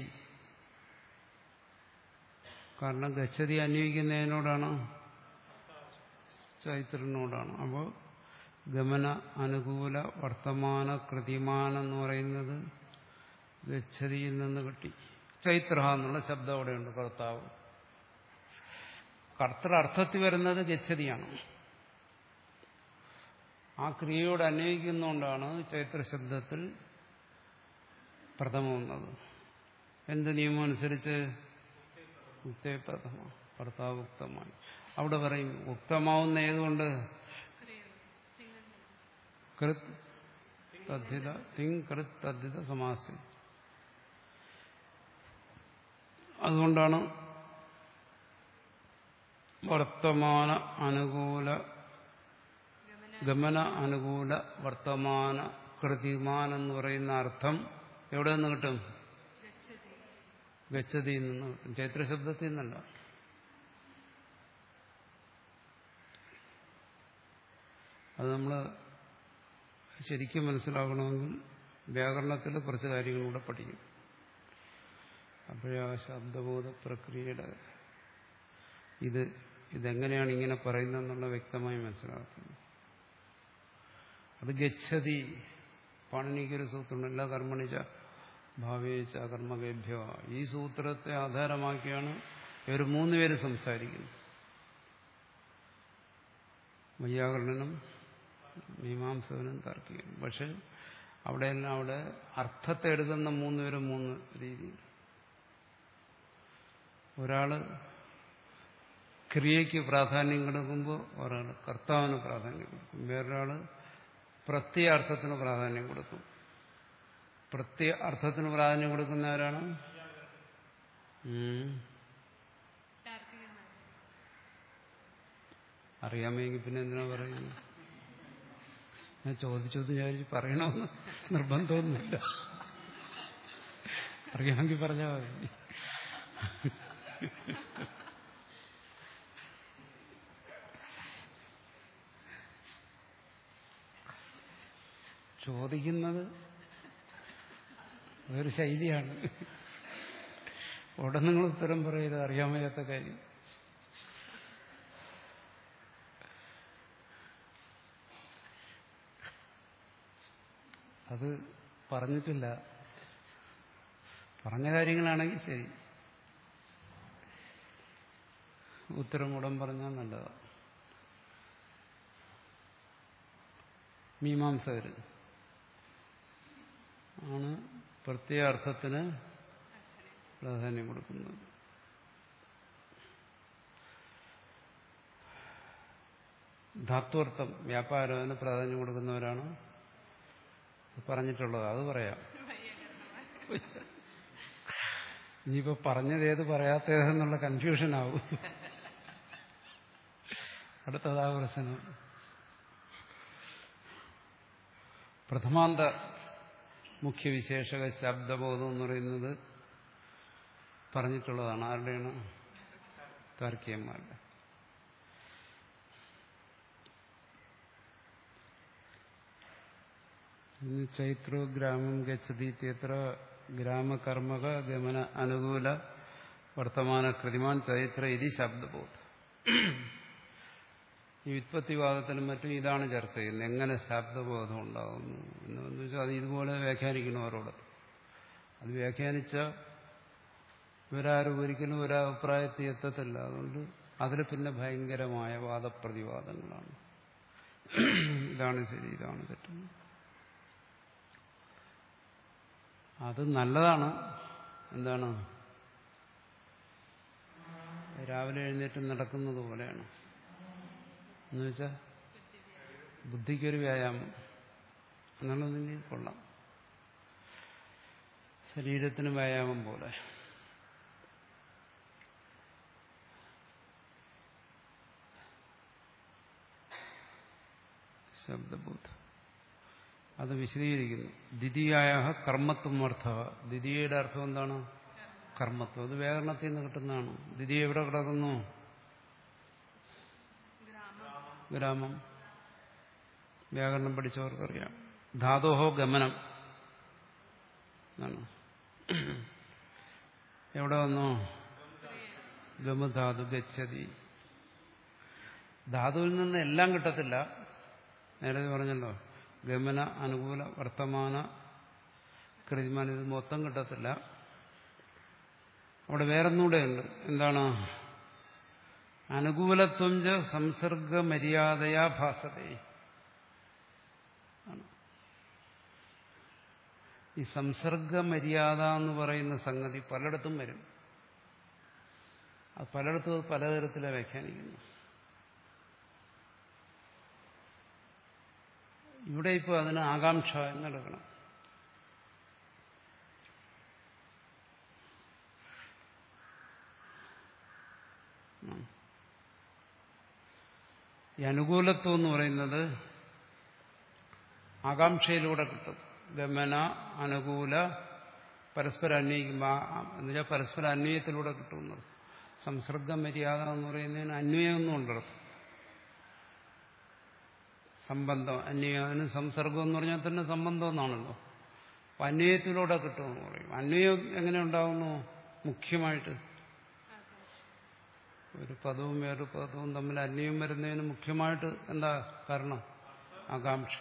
[SPEAKER 1] കാരണം ഗച്ഛതി അന്വയിക്കുന്നതിനോടാണ്, ചൈത്രനോടാണ്. അപ്പോൾ ഗമന അനുകൂല വർത്തമാന കൃതിമാൻ എന്ന് പറയുന്നത് ഗച്ഛതിയിൽ നിന്ന് കിട്ടി. ചൈത്ര എന്നുള്ള ശബ്ദം അവിടെയുണ്ട്, കർത്താവ്. കർത്തൃ അർത്ഥത്തിൽ വരുന്നത് ഗച്ഛതിയാണ്. ആ ക്രിയയോട് അന്വയിക്കുന്നതുകൊണ്ടാണ് ചൈത്ര ശബ്ദത്തിൽ പ്രഥമം വന്നത്. എന്ത് നിയമം അനുസരിച്ച്? ഉക്തേ പ്രഥമ, കർത്താവ് ഉക്തമായി. അവിടെ പറയും ഉക്തമാവുന്ന ഏതുകൊണ്ട്? കൃത് തദ്ധിത തിങ് കൃത് തദ്ധിത സമാസം. അതുകൊണ്ടാണ് വർത്തമാന അനുകൂല ഗമന അനുകൂല വർത്തമാന കൃതിമാൻ എന്ന് പറയുന്ന അർത്ഥം എവിടെ നിന്ന് കിട്ടും? ഗച്ഛതിയിൽ നിന്ന് കിട്ടും, ചൈത്രശബ്ദത്തിൽ നിന്നല്ല. അത് നമ്മൾ ശരിക്കും മനസ്സിലാക്കണമെങ്കിൽ വ്യാകരണത്തിൽ കുറച്ച് കാര്യങ്ങളൂടെ പഠിക്കും. അപ്പോഴേ ആ ശബ്ദബോധ പ്രക്രിയയുടെ ഇത് ഇതെങ്ങനെയാണ് ഇങ്ങനെ പറയുന്നതെന്നുള്ള വ്യക്തമായി മനസ്സിലാക്കുന്നത്. അത് ഗച്ഛതി. പാണിനിക്കൊരു സൂത്രമുണ്ട്, എല്ലാ കർമ്മണിച്ച ഭാവേച്ച കർമ്മകേഭ്യ. ഈ സൂത്രത്തെ ആധാരമാക്കിയാണ് ഇവർ മൂന്നുപേര് സംസാരിക്കുന്നത്, വൈയാകരണനും മീമാംസകനും താർക്കികനും. പക്ഷെ അവിടെയെല്ലാം അവിടെ അർത്ഥത്തെ എടുക്കുന്ന മൂന്നുപേരും മൂന്ന് രീതിയിൽ. ഒരാള് ക്രിയയ്ക്ക് പ്രാധാന്യം കൊടുക്കുമ്പോൾ ഒരാൾ കർത്താവിന് പ്രാധാന്യം കൊടുക്കും, വേറൊരാള് പ്രത്യയ അർത്ഥത്തിന് പ്രാധാന്യം കൊടുക്കും. പ്രത്യയ അർത്ഥത്തിന് പ്രാധാന്യം കൊടുക്കുന്നവരാണ് അറിയാമെങ്കിൽ പിന്നെ എന്തിനാ പറയുന്നത്? ഞാൻ ചോദിച്ചത് വിചാരിച്ച് പറയണമെന്ന് നിർബന്ധമൊന്നുമില്ല, അറിയാമെങ്കിൽ പറഞ്ഞാൽ മതി. ചോദിക്കുന്നത് അതൊരു ശൈലിയാണ്. ഉടൻ നിങ്ങൾ ഉത്തരം പറയരുത്, അറിയാൻ വയ്യാത്ത കാര്യം. അത് പറഞ്ഞിട്ടില്ല, പറഞ്ഞ കാര്യങ്ങളാണെങ്കിൽ ശരി, ഉത്തരം ഉടൻ പറഞ്ഞാൽ നല്ലതാണ്. മീമാംസകര് ആണ് പ്രത്യയാർത്ഥത്തിന് പ്രാധാന്യം കൊടുക്കുന്നത്. ധാത്വർത്ഥം വ്യാപാരത്തിന് പ്രാധാന്യം കൊടുക്കുന്നവരാണ് പറഞ്ഞിട്ടുള്ളത്. അത് പറയാം. ഇനിയിപ്പോ പറഞ്ഞത് ഏത് പറയാത്തേതെന്നുള്ള കൺഫ്യൂഷനാവും. അടുത്തതാ പ്രശ്നം. പ്രഥമാന്ത മുഖ്യവിശേഷക ശബ്ദബോധം എന്ന് പറയുന്നത് പറഞ്ഞിട്ടുള്ളതാണ്. ആരുടെയാണ്? താർക്കികന്മാരുടെ. ചൈത്രോ ഗ്രാമം ഗച്ഛതി ഇത്യത്ര ഗ്രാമകർമ്മക ഗമന അനുകൂല വർത്തമാന കൃതിമാൻ ചൈത്ര ഇതി ശബ്ദബോധം. ഈ വ്യുത്പത്തിവാദത്തിലും മറ്റും ഇതാണ് ചർച്ച ചെയ്യുന്നത്. എങ്ങനെ ശബ്ദബോധം ഉണ്ടാകുന്നു എന്ന് വെച്ചാൽ അത് ഇതുപോലെ വ്യാഖ്യാനിക്കണവരോട്. അത് വ്യാഖ്യാനിച്ച ഇവരാരും ഒരിക്കലും ഒരഭിപ്രായത്തിൽ എത്തത്തില്ല. അതുകൊണ്ട് അതിൽ പിന്നെ ഭയങ്കരമായ വാദപ്രതിവാദങ്ങളാണ്. ഇതാണ് ശരി, ഇതാണ് തെറ്റ്. അത് നല്ലതാണ്. എന്താണ്? രാവിലെ എഴുന്നേറ്റ് നടക്കുന്നത് പോലെയാണ്. എന്നുവെച്ചാൽ ബുദ്ധിക്കൊരു വ്യായാമം എന്നുള്ളതിന് കൊള്ളാം. ശരീരത്തിന് വ്യായാമം പോലെ. ശബ്ദബോധം അത് വിശദീകരിക്കുന്നു. ദ്വിതീയായ കർമ്മത്വം അർത്ഥ. ദ്വിതീയയുടെ അർത്ഥം എന്താണ്? കർമ്മത്വം. അത് വ്യാകരണത്തിൽ നിന്ന് കിട്ടുന്നതാണ്. ദ്വിതീയ എവിടെ കിടക്കുന്നു? ഗ്രാമം. വ്യാകരണം പഠിച്ചവർക്കറിയാം. ധാതോഹോ ഗമനം എന്നാണ്. എവിടെ വന്നു? ഗമധാതു ഗച്ഛതി. ധാതുവിൽ നിന്ന് എല്ലാം കിട്ടത്തില്ല. നേരത്തെ പറഞ്ഞല്ലോ, ഗമന അനുകൂല വർത്തമാന കൃതിമാന ഇത് മൊത്തം കിട്ടത്തില്ല. അവിടെ വേറൊന്നുകൂടെ ഉണ്ട്. എന്താണ്? അനുകൂലത്വം ച സംസർഗ മര്യാദയാ ഭാസതേ. ഈ സംസർഗ മര്യാദ എന്ന് പറയുന്ന സംഗതി പലയിടത്തും വരും. അത് പലയിടത്തും അത് പലതരത്തിലാണ് വ്യാഖ്യാനിക്കുന്നു. ഇവിടെ ഇപ്പോൾ അതിന് ആകാംക്ഷ എന്നെടുക്കണം. ഈ അനുകൂലത്വം എന്ന് പറയുന്നത് ആകാംക്ഷയിലൂടെ കിട്ടും. ഗമന അനുകൂല പരസ്പര അന്വയിക്കുമ്പോൾ എന്നുവെച്ചാൽ പരസ്പര അന്വയത്തിലൂടെ കിട്ടുന്നത്. സംസർഗ മര്യാദ എന്ന് പറയുന്നതിന് അന്വയമൊന്നും ഉണ്ടല്ലോ. സംബന്ധം അന്വയം. സംസർഗം എന്ന് പറഞ്ഞാൽ തന്നെ സംബന്ധം എന്നാണല്ലോ. അപ്പം അന്വയത്തിലൂടെ കിട്ടുമെന്ന് പറയും. അന്വയം എങ്ങനെ ഉണ്ടാകുന്നു? മുഖ്യമായിട്ട് ഒരു പദവും വേറൊരു പദവും തമ്മിൽ അന്വയം വരുന്നതിന് മുഖ്യമായിട്ട് എന്താ കാരണം? ആകാംക്ഷ.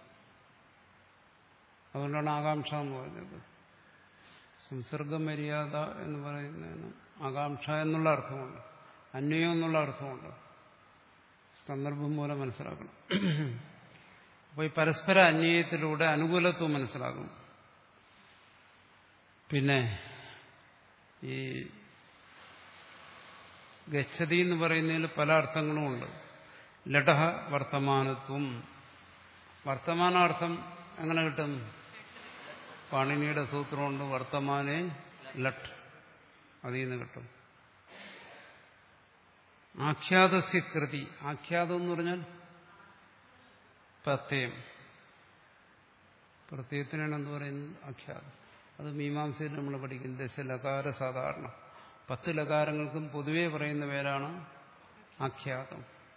[SPEAKER 1] അതുകൊണ്ടാണ് ആകാംക്ഷ എന്ന് പറഞ്ഞത്. സംസർഗ മര്യാദ എന്ന് പറയുന്നതിന് ആകാംക്ഷ എന്നുള്ള അർത്ഥമുണ്ട്, അന്വയം എന്നുള്ള അർത്ഥമുണ്ട്. സന്ദർഭം മൂലം മനസ്സിലാക്കണം. അപ്പോൾ ഈ പരസ്പര അന്വയത്തിലൂടെ അനുകൂലത്വം മനസ്സിലാകും. പിന്നെ ഈ ഗച്ഛതി എന്ന് പറയുന്നതിൽ പല അർത്ഥങ്ങളും ഉണ്ട്. ലഡഹ വർത്തമാനത്വം. വർത്തമാനാർത്ഥം എങ്ങനെ കിട്ടും? പാണിനിയുടെ സൂത്രമുണ്ട്, വർത്തമാനെ ലട്ട്, അതിൽ നിന്ന് കിട്ടും. ആഖ്യാതസ്യ കൃതി. ആഖ്യാതം എന്ന് പറഞ്ഞാൽ പ്രത്യയം. പ്രത്യയത്തിനാണ് എന്ത് പറയുന്നത്? ആഖ്യാതം. അത് മീമാംസയിൽ നമ്മൾ പഠിക്കുന്നത് ദശലകാര സാധാരണ. പത്ത് ലകാരങ്ങൾക്കും പൊതുവെ പറയുന്ന പേരാണ് ആഖ്യാതം.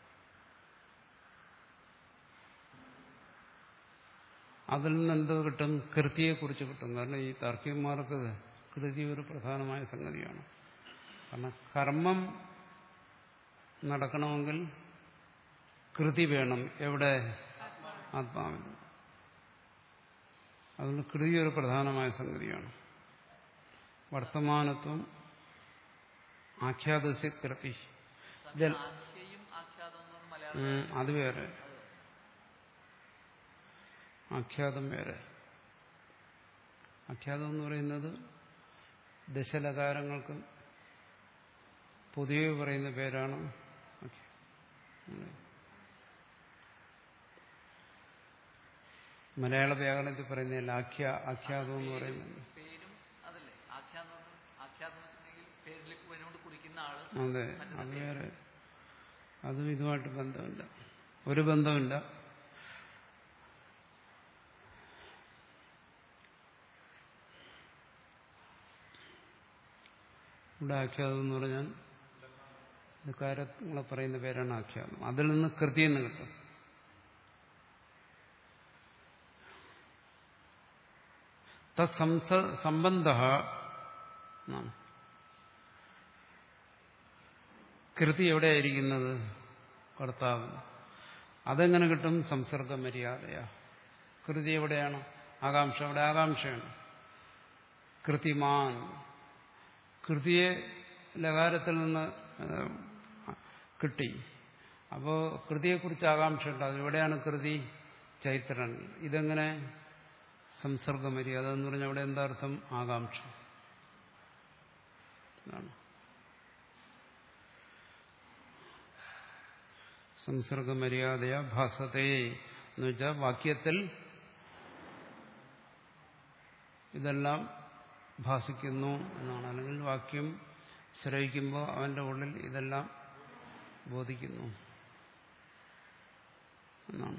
[SPEAKER 1] അതിൽ നിന്ന് എന്ത് കിട്ടും? കൃതിയെക്കുറിച്ച് കിട്ടും. കാരണം ഈ താർക്കികന്മാർക്ക് കൃതി ഒരു പ്രധാനമായ സംഗതിയാണ്. കാരണം കർമ്മം നടക്കണമെങ്കിൽ കൃതി വേണം. എവിടെ? ആത്മാവിൽ. അതുകൊണ്ട് കൃതി ഒരു പ്രധാനമായ സംഗതിയാണ്. വർത്തമാനത്വം ആഖ്യാതസ്യ കൃതി. അത് വേറെ, ആഖ്യാതം വേറെ. ആഖ്യാതം എന്ന് പറയുന്നത് ദശലകാരങ്ങൾക്ക് പൊതുവെ പറയുന്ന പേരാണ്. മലയാള വ്യാകരണത്തിൽ പറയുന്നതല്ല ആഖ്യ ആഖ്യാതം എന്ന് പറയുന്നത്. അതെ, അത് വേറെ. അതും ഇതുമായിട്ട് ബന്ധമില്ല, ഒരു ബന്ധമില്ല. ഇവിടെ ആഖ്യാതം എന്ന് പറഞ്ഞാൽ കാര്യങ്ങളെ പറയുന്ന പേരാണ് ആഖ്യാതം. അതിൽ നിന്ന് കൃതിയെന്ന് കിട്ടും. തത്സംസ സംബന്ധ കൃതി എവിടെയായിരിക്കുന്നത്? കർത്താവ്. അതെങ്ങനെ കിട്ടും? സംസർഗ മര്യാദയാ. കൃതി എവിടെയാണ്? ആകാംക്ഷ. അവിടെ ആകാംക്ഷയാണ്. കൃതിമാൻ. കൃതിയെ ലകാരത്തിൽ നിന്ന് കിട്ടി. അപ്പോൾ കൃതിയെക്കുറിച്ച് ആകാംക്ഷ ഉണ്ടാകും. എവിടെയാണ് കൃതി? ചൈത്രൻ. ഇതെങ്ങനെ? സംസർഗ മര്യാദ എന്ന് പറഞ്ഞാൽ അവിടെ എന്താ അർത്ഥം? ആകാംക്ഷ. സംസർഗ മര്യാദയ ഭാസത്തെ എന്ന് വെച്ചാൽ വാക്യത്തിൽ ഇതെല്ലാം ഭാസിക്കുന്നു എന്നാണ്. അല്ലെങ്കിൽ വാക്യം ശ്രവിക്കുമ്പോൾ അവന്റെ ഉള്ളിൽ ഇതെല്ലാം ബോധിക്കുന്നു എന്നാണ്.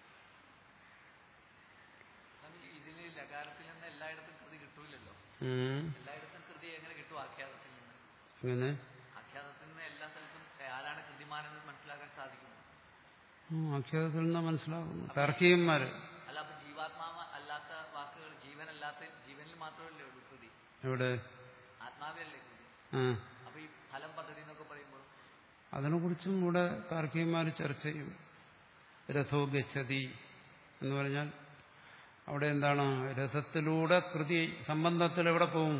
[SPEAKER 2] ഇതിന് ലകാരത്തിൽ നിന്ന് എല്ലായിടത്തും കൃതി കിട്ടൂലല്ലോ. എല്ലായിടത്തും കൃതി എങ്ങനെ കിട്ടും? ആഖ്യാതത്തിൽ നിന്ന്.
[SPEAKER 1] എങ്ങനെ?
[SPEAKER 2] ആഖ്യാതത്തിൽ നിന്ന് എല്ലാ സ്ഥലത്തും ആരാണ് കൃതിമാനെന്ന് മനസ്സിലാക്കാൻ സാധിക്കുന്നു.
[SPEAKER 1] ആഖ്യാതത്തിൽ നിന്ന് മനസ്സിലാകുന്നു താർക്കികന്മാര്.
[SPEAKER 2] അല്ല, അപ്പൊ ജീവാത്മാവ് അല്ലാത്ത വാക്കുകൾ, ജീവനല്ലാത്ത ജീവനിൽ മാത്രമല്ലേ ഉള്ളൂ കൃതി?
[SPEAKER 1] എവിടെ?
[SPEAKER 2] ആത്മാവിലല്ലേ കൃതി? അപ്പൊ ഈ ഫലം പദ്ധതി എന്നൊക്കെ പറയുമ്പോൾ
[SPEAKER 1] അതിനെക്കുറിച്ചും ഇവിടെ താർക്കികന്മാർ ചർച്ച ചെയ്യും. രഥോ ഗച്ഛതി എന്ന് പറഞ്ഞാൽ അവിടെ എന്താണ്? രഥത്തിലൂടെ കൃതി സംബന്ധത്തിൽ എവിടെ പോവും?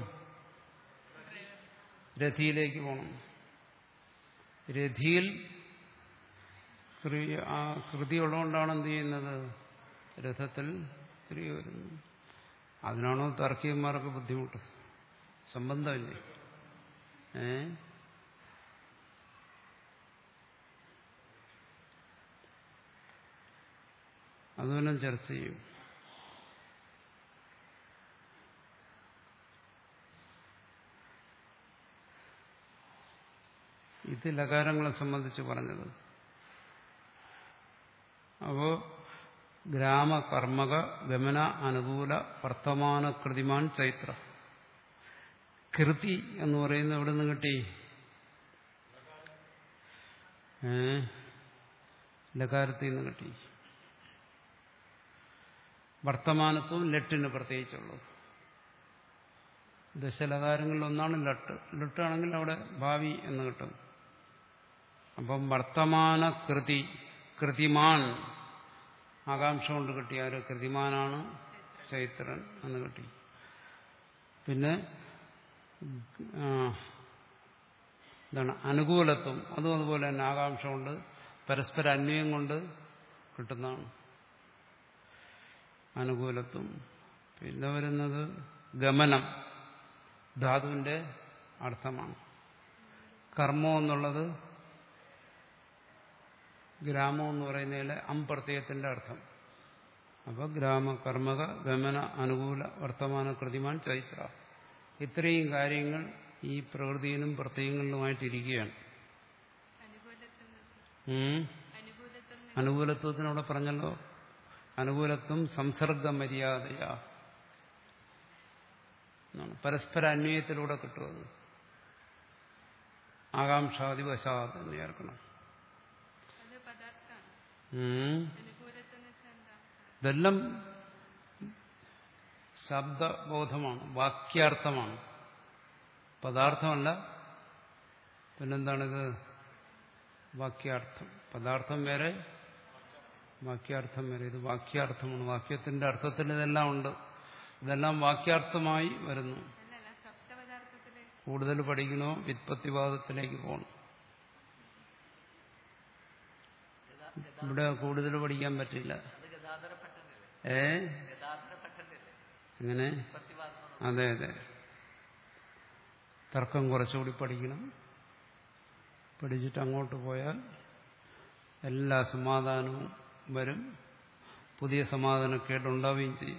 [SPEAKER 1] രഥിയിലേക്ക് പോകണം. രഥിയിൽ ആ കൃതി ഉള്ളതുകൊണ്ടാണ് എന്ത് ചെയ്യുന്നത്? രഥത്തിൽ ക്രിയ വരുന്നു. അതിനാണോ താർക്കികന്മാർക്ക് ബുദ്ധിമുട്ട്? സംബന്ധമില്ലേ? ഏ അതുമെല്ലാം ചർച്ച ചെയ്യും. ഇത് ലകാരങ്ങളെ സംബന്ധിച്ച് പറഞ്ഞത്. അപ്പോ ഗ്രാമ കർമ്മക ഗമന അനുകൂല വർത്തമാന കൃതിമാൻ ചൈത്ര. കൃതി എന്ന് പറയുന്നത് എവിടെ നിന്ന് കിട്ടി? ഏ ലകാരത്തിൽ നിന്ന് കിട്ടി. വർത്തമാനത്വം ലട്ടിന് പ്രത്യേകിച്ചുള്ളൂ. ദശലകാരങ്ങളിൽ ഒന്നാണ് ലട്ട്. ലട്ടാണെങ്കിൽ അവിടെ ഭാവി എന്ന് കിട്ടും. അപ്പം വർത്തമാന കൃതി, കൃതിമാൻ ആകാംക്ഷ കൊണ്ട് കിട്ടി. ആര്? കൃതിമാനാണ് ചൈത്രൻ എന്ന് കിട്ടി. പിന്നെ എന്താണ്? അനുകൂലത്വം. അതും അതുപോലെ തന്നെ ആകാംക്ഷ കൊണ്ട് പരസ്പര അന്വയം കൊണ്ട് കിട്ടുന്നതാണ് അനുകൂലത്വം. പിന്നെ വരുന്നത് ഗമനം, ധാതുവിന്റെ അർത്ഥമാണ്. കർമ്മം എന്നുള്ളത് ഗ്രാമം എന്ന് പറയുന്നതിലെ അംപ്രത്യയത്തിന്റെ അർത്ഥം. അപ്പോൾ ഗ്രാമ കർമ്മക ഗമന അനുകൂല വർത്തമാന കൃതിമാൻ ചൈത്ര. ഇത്രയും കാര്യങ്ങൾ ഈ പ്രകൃതിയിലും പ്രത്യയങ്ങളിലുമായിട്ടിരിക്കുകയാണ്. അനുകൂലത്വത്തിനവിടെ പറഞ്ഞല്ലോ. അനുകൂലത്വം സംസർഗ മര്യാദയാ. പരസ്പര അന്വയത്തിലൂടെ കിട്ടുന്നത്. ആകാംക്ഷാദിവശാത് എന്ന് ചേർക്കണം. ഇതെല്ലാം ശബ്ദബോധമാണ്, വാക്യാർത്ഥമാണ്, പദാർത്ഥമല്ല. പിന്നെന്താണിത്? വാക്യാർത്ഥം. പദാർത്ഥം വേറെ, വാക്യാർത്ഥം വേറെ. ഇത് വാക്യാർത്ഥമാണ്. വാക്യത്തിന്റെ അർത്ഥത്തിൽ ഇതെല്ലാം ഉണ്ട്. ഇതെല്ലാം വാക്യാർത്ഥമായി വരുന്നു. കൂടുതൽ പഠിക്കണോ വ്യുത്പത്തിവാദത്തിലേക്ക് പോകണം. ഇവിടെ കൂടുതൽ പഠിക്കാൻ പറ്റില്ല. ഏ എങ്ങനെ? അതെ അതെ, തർക്കം കുറച്ചുകൂടി പഠിക്കണം. പഠിച്ചിട്ട് അങ്ങോട്ട് പോയാൽ എല്ലാ സമാധാനവും വരും. പുതിയ സമാധാനക്കേട് ഉണ്ടാവുകയും ചെയ്യും.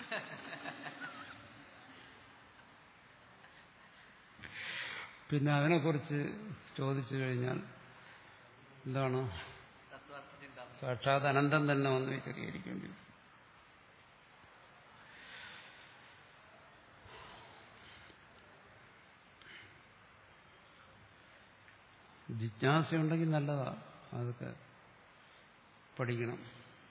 [SPEAKER 1] പിന്നെ അതിനെക്കുറിച്ച് ചോദിച്ചു കഴിഞ്ഞാൽ എന്താണ്? സാക്ഷാത് അനന്തം തന്നെ വന്ന് വിശദീകരിക്കേണ്ടി വരും. ജിജ്ഞാസയുണ്ടെങ്കിൽ നല്ലതാ, അതൊക്കെ പഠിക്കണം.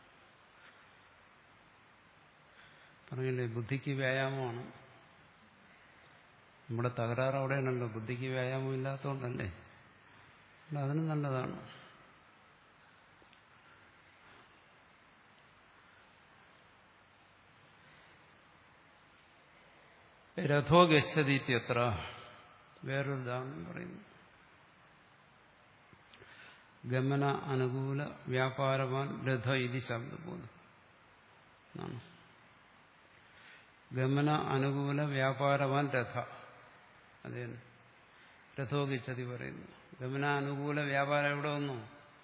[SPEAKER 1] പറഞ്ഞില്ലേ, ബുദ്ധിക്ക് വ്യായാമമാണ്. നമ്മുടെ തകരാറ് അവിടെയാണല്ലോ, ബുദ്ധിക്ക് വ്യായാമം ഇല്ലാത്തതുകൊണ്ടല്ലേ. അതിന് നല്ലതാണ്. രഥോ ഗച്ഛതീത്യത്ര വേറൊരു ഉദാഹരണം പറയുന്നു. ഗമന അനുകൂല വ്യാപാരവാൻ രഥ ഇതി ശബ്ദബോധം. ഗമന അനുകൂല വ്യാപാരവാൻ രഥ. അതെ, രഥോ ഗച്ഛതി പറയുന്നു. ഗമന അനുകൂല വ്യാപാരം എവിടെ വന്നു?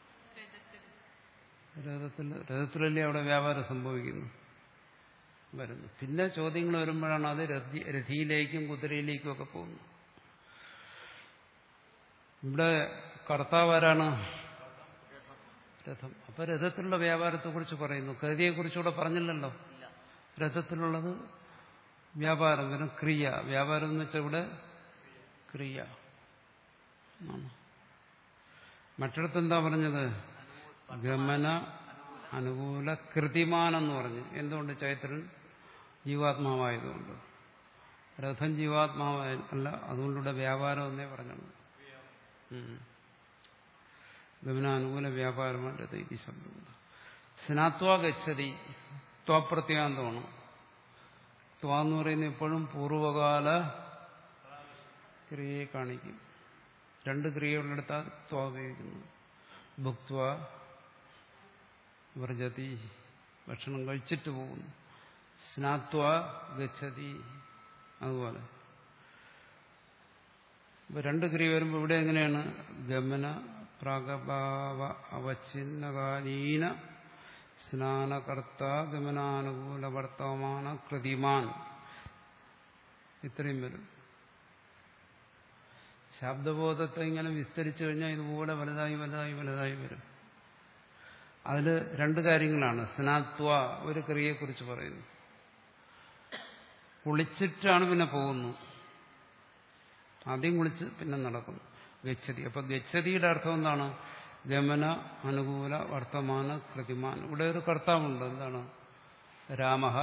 [SPEAKER 1] രഥത്തിൽ. രഥത്തിലല്ലേ അവിടെ വ്യാപാരം സംഭവിക്കുന്നു വരുന്നു. പിന്നെ ചോദ്യങ്ങൾ വരുമ്പോഴാണ് അത് രഥി രഥിയിലേക്കും കുതിരയിലേക്കും ഒക്കെ പോകുന്നു. ഇവിടെ കർത്താവ് ആരാണ്? രഥം. അപ്പൊ രഥത്തിലുള്ള വ്യാപാരത്തെക്കുറിച്ച് പറയുന്നു. കൃതിയെക്കുറിച്ചുകൂടെ പറഞ്ഞില്ലല്ലോ. രഥത്തിലുള്ളത് വ്യാപാരം വരും, ക്രിയ. വ്യാപാരം എന്ന് വെച്ചാൽ ഇവിടെ ക്രിയ. മറ്റിടത്ത് എന്താ പറഞ്ഞത്? ഗമന അനുകൂല കൃതിമാനെന്ന് പറഞ്ഞു. എന്തുകൊണ്ട്? ചൈത്രൻ ജീവാത്മാവായതുകൊണ്ട്. രഥം ജീവാത്മാവായ അല്ല, അതുകൊണ്ടിവിടെ വ്യാപാരം എന്നേ പറഞ്ഞുള്ളൂ. ഗമനാനുകൂല വ്യാപാരമാണ് രഥ ഇതി ശബ്ദം. സ്നാത്വാ ഗച്ഛതി ത്വപ്രത്യാന്തമാണ്. ത്വ എന്ന് പറയുന്നത് എപ്പോഴും പൂർവകാല ക്രിയയെ കാണിക്കും. രണ്ട് ക്രിയകളെടുത്താൽ ത്വ ഉപയോഗിക്കുന്നു. ഭുക്ത്വ വ്രജതി, ഭക്ഷണം കഴിച്ചിട്ട് പോകുന്നു. സ്നാത്വ ഗച്ഛതി, അതുപോലെ. രണ്ട് ക്രിയ വരുമ്പോൾ ഇവിടെ എങ്ങനെയാണ്? ഗമന പ്രാഗഭാവ അവഛിന്നകാലീന സ്നാനകർത്ത ഗമനാനുകൂല വർത്തമാന കൃതിമാൻ. ഇത്രയും വരും. ശബ്ദബോധത്തെ ഇങ്ങനെ വിസ്തരിച്ചു കഴിഞ്ഞാൽ ഇതുപോലെ വലുതായി വലുതായി വലുതായി വരും. അതിൽ രണ്ട് കാര്യങ്ങളാണ്. സ്നാത്വ ഒരു ക്രിയയെക്കുറിച്ച് പറയുന്നു. കുളിച്ചിട്ടാണ് പിന്നെ പോകുന്നു. ആദ്യം കുളിച്ച് പിന്നെ നടക്കുന്നു. ഗച്ഛതി. അപ്പൊ ഗച്ഛതിയുടെ അർത്ഥം എന്താണ്? ഗമന അനുകൂല വർത്തമാന കൃതിമാൻ. ഇവിടെ ഒരു കർത്താവുണ്ട്. എന്താണ്? രാമഃ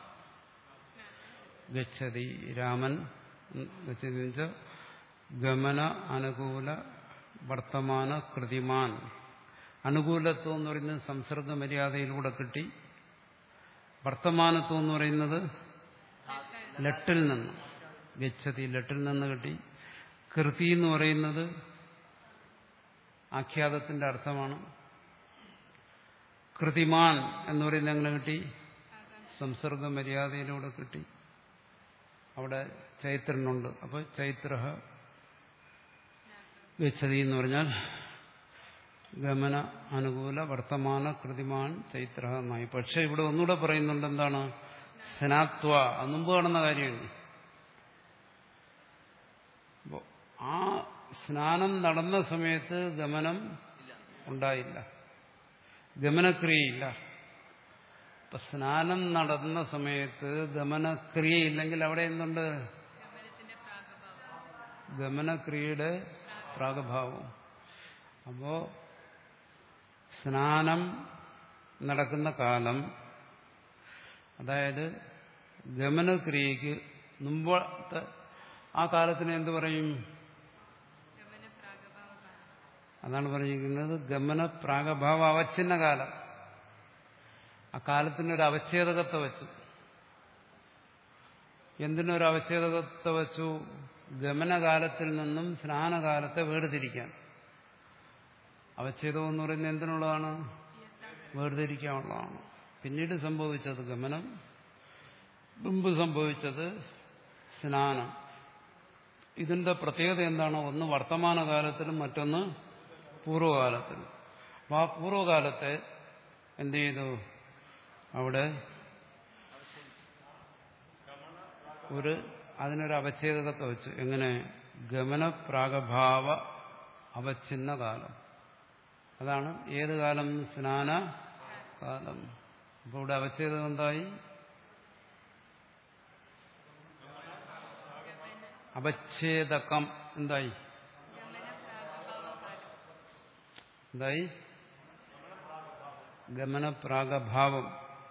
[SPEAKER 1] ഗച്ഛതി. രാമൻ ഗച്ഛതി എന്ന് വെച്ചാൽ ഗമന അനുകൂല വർത്തമാന കൃതിമാൻ. അനുകൂലത്വം എന്ന് പറയുന്നത് സംസർഗ മര്യാദയിലൂടെ കിട്ടി. വർത്തമാനത്വം എന്ന് പറയുന്നത് ലട്ടിൽ നിന്ന്, ഗച്ഛതി ലട്ടിൽ നിന്ന് കിട്ടി. കൃതി എന്ന് പറയുന്നത് ആഖ്യാതത്തിന്റെ അർത്ഥമാണ്. കൃതിമാൻ എന്ന് പറയുന്നത് എങ്ങനെ കിട്ടി? സംസർഗ മര്യാദയിലൂടെ കിട്ടി. അവിടെ ചൈത്രനുണ്ട്. അപ്പോൾ ചൈത്ര ഗച്ഛതി എന്ന് പറഞ്ഞാൽ ഗമന അനുകൂല വർത്തമാന കൃതിമാൻ ചൈത്ര എന്നായി. പക്ഷെ ഇവിടെ ഒന്നുകൂടെ പറയുന്നുണ്ട്. എന്താണ്? സ്നാത്വ. അത് മുമ്പ് കാണുന്ന കാര്യമാണ്. അപ്പോൾ ആ സ്നാനം നടന്ന സമയത്ത് ഗമനം ഉണ്ടായില്ല, ഗമനക്രിയയില്ല. ഇപ്പൊ സ്നാനം നടന്ന സമയത്ത് ഗമനക്രിയയില്ലെങ്കിൽ അവിടെ എന്തുണ്ട്? ഗമനക്രിയയുടെ പ്രാഗഭാവം. അപ്പോ സ്നാനം നടക്കുന്ന കാലം, അതായത് ഗമനക്രിയക്ക് മുമ്പത്തെ ആ കാലത്തിന് എന്ത് പറയും? അതാണ് പറഞ്ഞിരിക്കുന്നത് ഗമന പ്രാഗഭാവ അവച്ഛിന്ന കാലം. ആ കാലത്തിനൊരു അവച്ഛേദകത്തെ വെച്ചു. എന്തിനൊരു അവച്ഛേദകത്തെ വെച്ചു? ഗമനകാലത്തിൽ നിന്നും സ്നാനകാലത്തെ വേർതിരിക്കാൻ. അവച്ഛേദം എന്ന് പറയുന്നത് എന്തിനുള്ളതാണ്? വേർതിരിക്കാനുള്ളതാണ്. പിന്നീട് സംഭവിച്ചത് ഗമനം, മുമ്പ് സംഭവിച്ചത് സ്നാനം. ഇതിന്റെ പ്രത്യേകത എന്താണ്? ഒന്ന് വർത്തമാനകാലത്തിലും മറ്റൊന്ന് പൂർവ്വകാലത്തിലും. അപ്പോൾ ആ പൂർവ്വകാലത്തെ എന്ത് ചെയ്തു? അവിടെ ഒരു അതിനൊരു അവച്ഛേദകത്തെ വെച്ചു. എങ്ങനെ? ഗമന പ്രാഗഭാവ അവച്ഛിന്ന കാലം. അതാണ് ഏത് കാലം? സ്നാന കാലം. അപ്പോൾ ഇവിടെ അവച്ഛേദം എന്തായി? അവച്ഛേദകം എന്തായി? എന്തായി? ഗമന പ്രാഗഭാവം.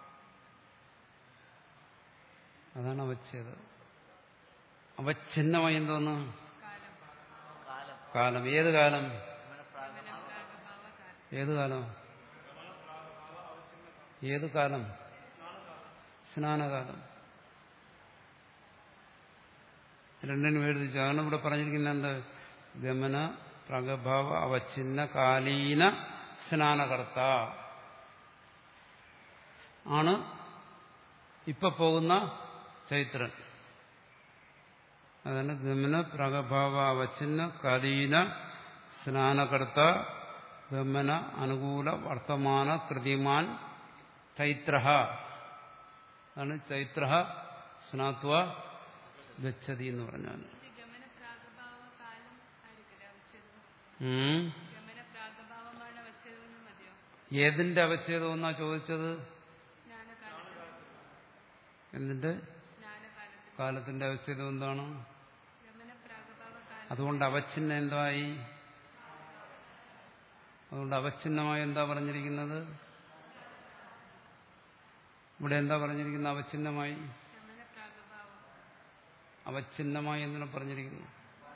[SPEAKER 1] അതാണ് അവച്ഛേദം. അവച്ഛിന്നമായി എന്തോന്ന്? കാലം. ഏത് കാലം? ഏത് കാലം? ഏത് കാലം? സ്നാനകാലം. രണ്ടിനും വേർതിരിച്ചു. അതാണ് ഇവിടെ പറഞ്ഞിരിക്കുന്നത്. എന്ത്? ഗമന പ്രഗഭാവ അവച്ഛിന്ന കാലീന സ്നാനകർത്ത ആണ് ഇപ്പൊ പോകുന്ന ചൈത്രൻ. അതാണ് ഗമന പ്രഗഭാവ അവച്ഛിന്ന കാലീന സ്നാനകർത്ത ഗമന അനുകൂല വർത്തമാന കൃതിമാൻ ചൈത്ര. അതാണ് ചൈത്ര സ്നാത്വ ഗച്ഛതി എന്ന് പറഞ്ഞാൽ. ഏതിന്റെ അവച്ഛേദം എന്നാ ചോദിച്ചത്? എന്തിന്റെ? കാലത്തിന്റെ അവച്ഛേദം എന്താണ്? അതുകൊണ്ട് അവച്ഛിന്ന എന്തായി? അതുകൊണ്ട് അവച്ഛിന്നമായി എന്താ പറഞ്ഞിരിക്കുന്നത്? ഇവിടെ എന്താ പറഞ്ഞിരിക്കുന്നത്? അവച്ഛിന്നമായി അവച്ഛിന്നമായി എന്തിനാ പറഞ്ഞിരിക്കുന്നു?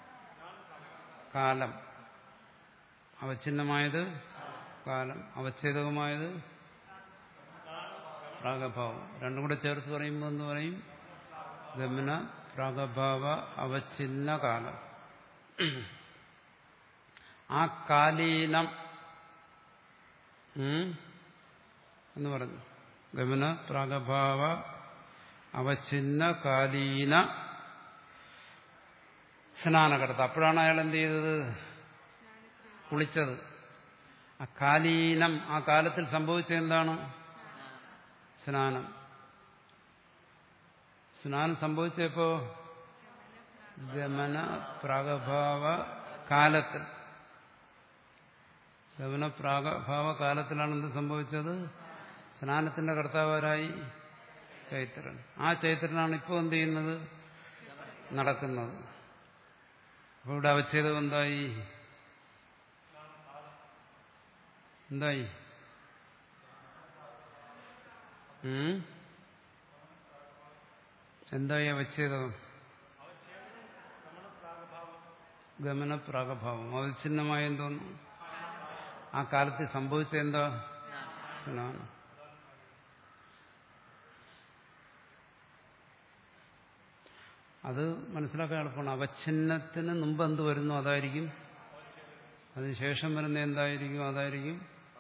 [SPEAKER 1] കാലം. അവച്ഛിന്നമായത് കാലം, അവച്ഛേദകമായത് പ്രാഗഭാവം. രണ്ടും കൂടെ ചേർത്ത് പറയുമ്പോൾ എന്ന് പറയും ഗമന പ്രാഗഭാവ അവച്ഛിന്ന കാലം. ആ കാലീനം എന്ന് പറഞ്ഞു. ഗമന പ്രാഗഭാവ അവച്ഛിന്ന കാലീന സ്നാനകർത്ത. അപ്പോഴാണ് അയാൾ എന്ത് ചെയ്തത്? കുളിച്ചത്. ആ കാലീനം, ആ കാലത്തിൽ സംഭവിച്ചത് എന്താണ്? സ്നാനം. സ്നാനം സംഭവിച്ചപ്പോ ഗമന പ്രാഗഭാവ കാലത്തിൽ, ഗമന പ്രാഗഭാവ കാലത്തിലാണ് എന്ത് സംഭവിച്ചത്? സ്നാനത്തിന്റെ കർത്താവാരായി ചൈത്രൻ. ആ ചൈത്രനാണ് ഇപ്പോൾ എന്ത് ചെയ്യുന്നത്? നടക്കുന്നത്. അപ്പോൾ ഇവിടെ അവച്ഛേദം എന്തായി? എന്തായി? എന്തായി അവച്ഛേദം? ഗമന പ്രാഗഭാവം. അവച്ഛിന്നമായ എന്തോന്നു? ആ കാലത്ത് സംഭവിച്ച എന്താ? സ്നാനം. അത് മനസ്സിലാക്കാൻ എളുപ്പമാണ്. അവച്ഛിന്നത്തിന് മുമ്പ് എന്ത് വരുന്നു അതായിരിക്കും, അതിനുശേഷം വരുന്ന എന്തായിരിക്കും അതായിരിക്കും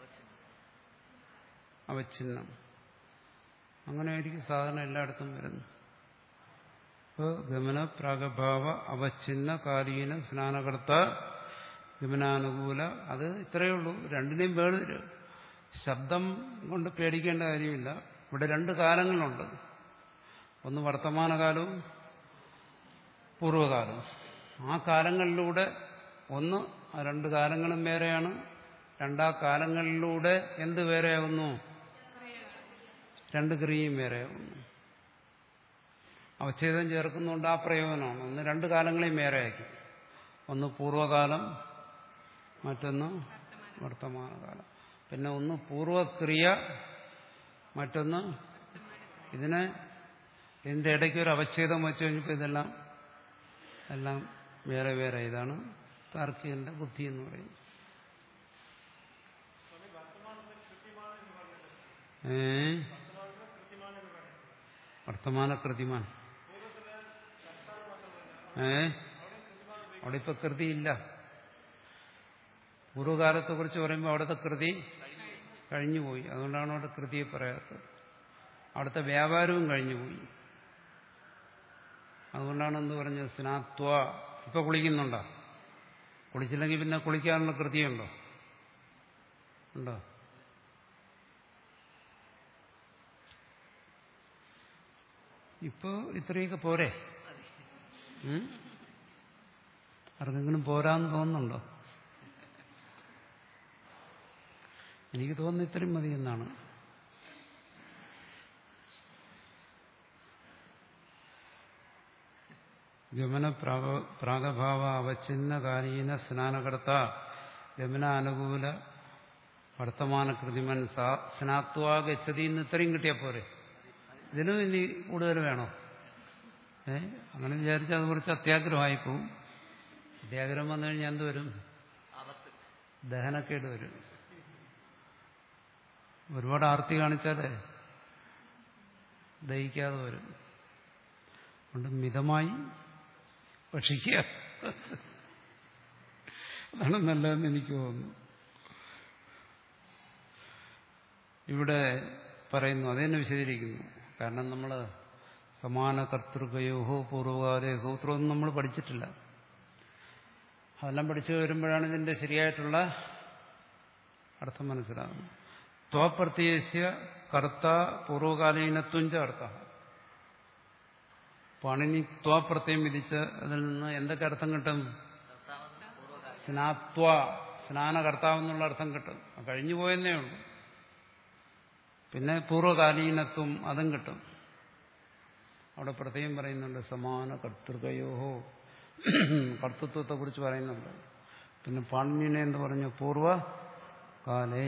[SPEAKER 1] അവച്ഛിന്നം. അങ്ങനെയായിരിക്കും സാധാരണ എല്ലായിടത്തും വരുന്നത്. ഇപ്പോൾ ഗമന പ്രാഗഭാവ അവച്ഛിന്ന കാലീന സ്നാനകർത്ത ഗമനാനുകൂല. അത് ഇത്രയേ ഉള്ളൂ. രണ്ടിനെയും വേർതിര്. ശബ്ദം കൊണ്ട് പേടിക്കേണ്ട കാര്യമില്ല. ഇവിടെ രണ്ട് കാലങ്ങളുണ്ട്. ഒന്ന് വർത്തമാനകാലവും പൂർവ്വകാലവും. ആ കാലങ്ങളിലൂടെ ഒന്ന് ആ രണ്ട് കാലങ്ങളും വേറെയാണ്. രണ്ടാ കാലങ്ങളിലൂടെ എന്ത് വേറെയാകുന്നു? രണ്ട് ക്രിയയും വേറെയാകുന്നു. അവച്ഛേദം ചേർക്കുന്നുണ്ട്. ആ പ്രയോജനമാണ്. ഒന്ന് രണ്ട് കാലങ്ങളെയും വേറെയാക്കി. ഒന്ന് പൂർവ്വകാലം, മറ്റൊന്ന് വർത്തമാനകാലം. പിന്നെ ഒന്ന് പൂർവ്വക്രിയ, മറ്റൊന്ന് ഇതിനെ ഇതിന്റെ ഇടയ്ക്ക് ഒരു അവച്ഛേദം വെച്ച് കഴിഞ്ഞപ്പോൾ ഇതെല്ലാം എല്ലാം വേറെ വേറെ. ഇതാണ് താർക്കികന്റെ ബുദ്ധി എന്ന് പറയുന്നത്. ഏ വർത്തമാന കൃതിമാൻ. ഏ അവിടെ ഇപ്പൊ കൃതിയില്ല. പൂർവ്വകാലത്തെ കുറിച്ച് പറയുമ്പോൾ അവിടുത്തെ കൃതി കഴിഞ്ഞുപോയി. അതുകൊണ്ടാണ് അവിടെ കൃതിയെ പറയാത്തത്. അവിടുത്തെ വ്യാപാരവും കഴിഞ്ഞുപോയി. അതുകൊണ്ടാണ് എന്ത് പറഞ്ഞത്? സ്നാത്വ. ഇപ്പൊ കുളിക്കുന്നുണ്ടോ? കുളിച്ചില്ലെങ്കിൽ പിന്നെ കുളിക്കാനുള്ള കൃതിയുണ്ടോ? ഉണ്ടോ? ഇപ്പൊ ഇത്രയൊക്കെ പോരെ? ആർക്കെങ്കിലും പോരാന്ന് തോന്നുന്നുണ്ടോ? എനിക്ക് തോന്നുന്നു ഇത്രയും മതി എന്നാണ്. ഗമന പ്രാഗഭാവ അവച്ഛിന്ന കാലീന സ്നാനകർത്ത ഗമനാനുകൂല വർത്തമാന കൃതിമൻ സ്നാത്വാ ഗച്ഛതി എന്ന് ഇത്രയും കിട്ടിയാൽ പോരെ? ഇതിനും ഇനി കൂടുതൽ വേണോ? ഏ അങ്ങനെ വിചാരിച്ചാൽ അത് കുറച്ച് അത്യാഗ്രഹമായി പോവും. അത്യാഗ്രഹം വന്നു കഴിഞ്ഞാൽ എന്ത് വരും? ദഹനക്കേട് വരും. ഒരുപാട് ആർത്തി കാണിച്ചാലേ ദഹിക്കാതെ വരും. അതുകൊണ്ട് മിതമായി ഭക്ഷിക്കുക. അതാണ് നല്ലതെന്ന് എനിക്ക് തോന്നുന്നു. ഇവിടെ പറയുന്നു, അതന്നെ വിശദീകരിക്കുന്നു. കാരണം നമ്മൾ സമാന കർത്തൃകയോഹോ പൂർവകാലേ സൂത്രമൊന്നും നമ്മൾ പഠിച്ചിട്ടില്ല. അതെല്ലാം പഠിച്ചു വരുമ്പോഴാണ് ഇതിന്റെ ശരിയായിട്ടുള്ള അർത്ഥം മനസ്സിലാകുന്നത്. ത്വപ്രത്യയസ്യ കർത്ത പൂർവകാലീനത്വഞ്ച അർത്ഥ. പാണിനി ത്വപ്രത്യയം വിധിച്ച അതിൽ നിന്ന് എന്തൊക്കെ അർത്ഥം കിട്ടും? സ്നാത്വ, സ്നാനകർത്താവെന്നുള്ള അർത്ഥം കിട്ടും. കഴിഞ്ഞു പോയെന്നേ ഉള്ളൂ. പിന്നെ പൂർവകാലീനത്വം അതും കിട്ടും. അവിടെ പ്രത്യേകം പറയുന്നുണ്ട് സമാന കർത്തൃകയോഹോ, കർത്തൃത്വത്തെ കുറിച്ച് പറയുന്നുണ്ട്. പിന്നെ പാണിനിനെ എന്ന് പറഞ്ഞു? പൂർവകാലേ.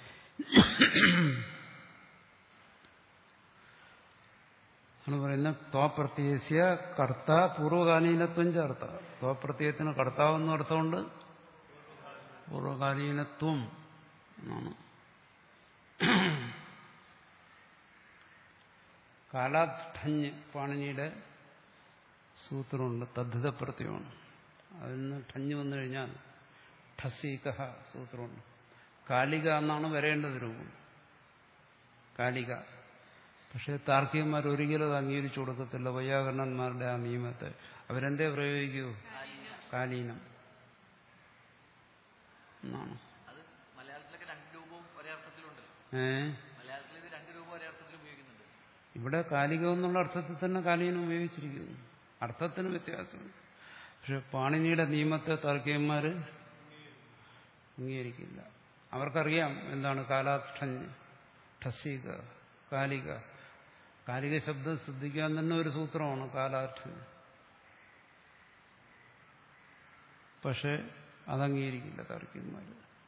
[SPEAKER 1] ആണ് പറയുന്നത് ത്വപ്രത്യയസ്യ കർത്ത പൂർവകാലീനത്വം ചേർത്ത. ത്വപ്രത്യയത്തിന് കർത്താവെന്നും അർത്ഥമുണ്ട്, പൂർവകാലീനത്വം എന്നാണ്. കാലാഠഞ്ഞ് പാണിനിയുടെ സൂത്രമുണ്ട്, തദ്ധിത പ്രത്യയമാണ്. അതിൽ നിന്ന് ഠഞ്ഞ് വന്നു കഴിഞ്ഞാൽ ഠസീക സൂത്രമുണ്ട്. കാലിക എന്നാണ് വരേണ്ടത് രൂപം, കാലിക. പക്ഷെ താർക്കികന്മാർ ഒരിക്കലും അത് അംഗീകരിച്ചു കൊടുക്കത്തില്ല, വൈയാകരണന്മാരുടെ ആ നിയമത്തെ. അവരെന്തേ പ്രയോഗിക്കൂ? കാലീനം എന്നാണ്. ഏ ഇവിടെ കാലികം എന്നുള്ള അർത്ഥത്തിൽ തന്നെ കാലീനം ഉപയോഗിച്ചിരിക്കുന്നു. അർത്ഥത്തിന് വ്യത്യാസമുണ്ട്. പക്ഷെ പാണിനിയുടെ നിയമത്തെ താർക്കികന്മാർ അംഗീകരിക്കില്ല. അവർക്കറിയാം എന്താണ് കാലാഠഞ്ഞ്, ഠസീക, കാലിക. കാലിക ശബ്ദം ശ്രദ്ധിക്കാൻ തന്നെ ഒരു സൂത്രമാണ് കാലാഠഞ്ഞ്. പക്ഷെ അതംഗീകരിക്കില്ല താർക്കികന്മാർ.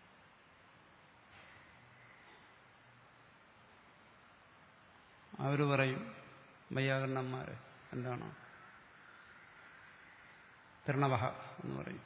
[SPEAKER 1] അവർ പറയും, വൈയാകരണന്മാര് എന്താണ് തൃണവഹ എന്ന് പറയും.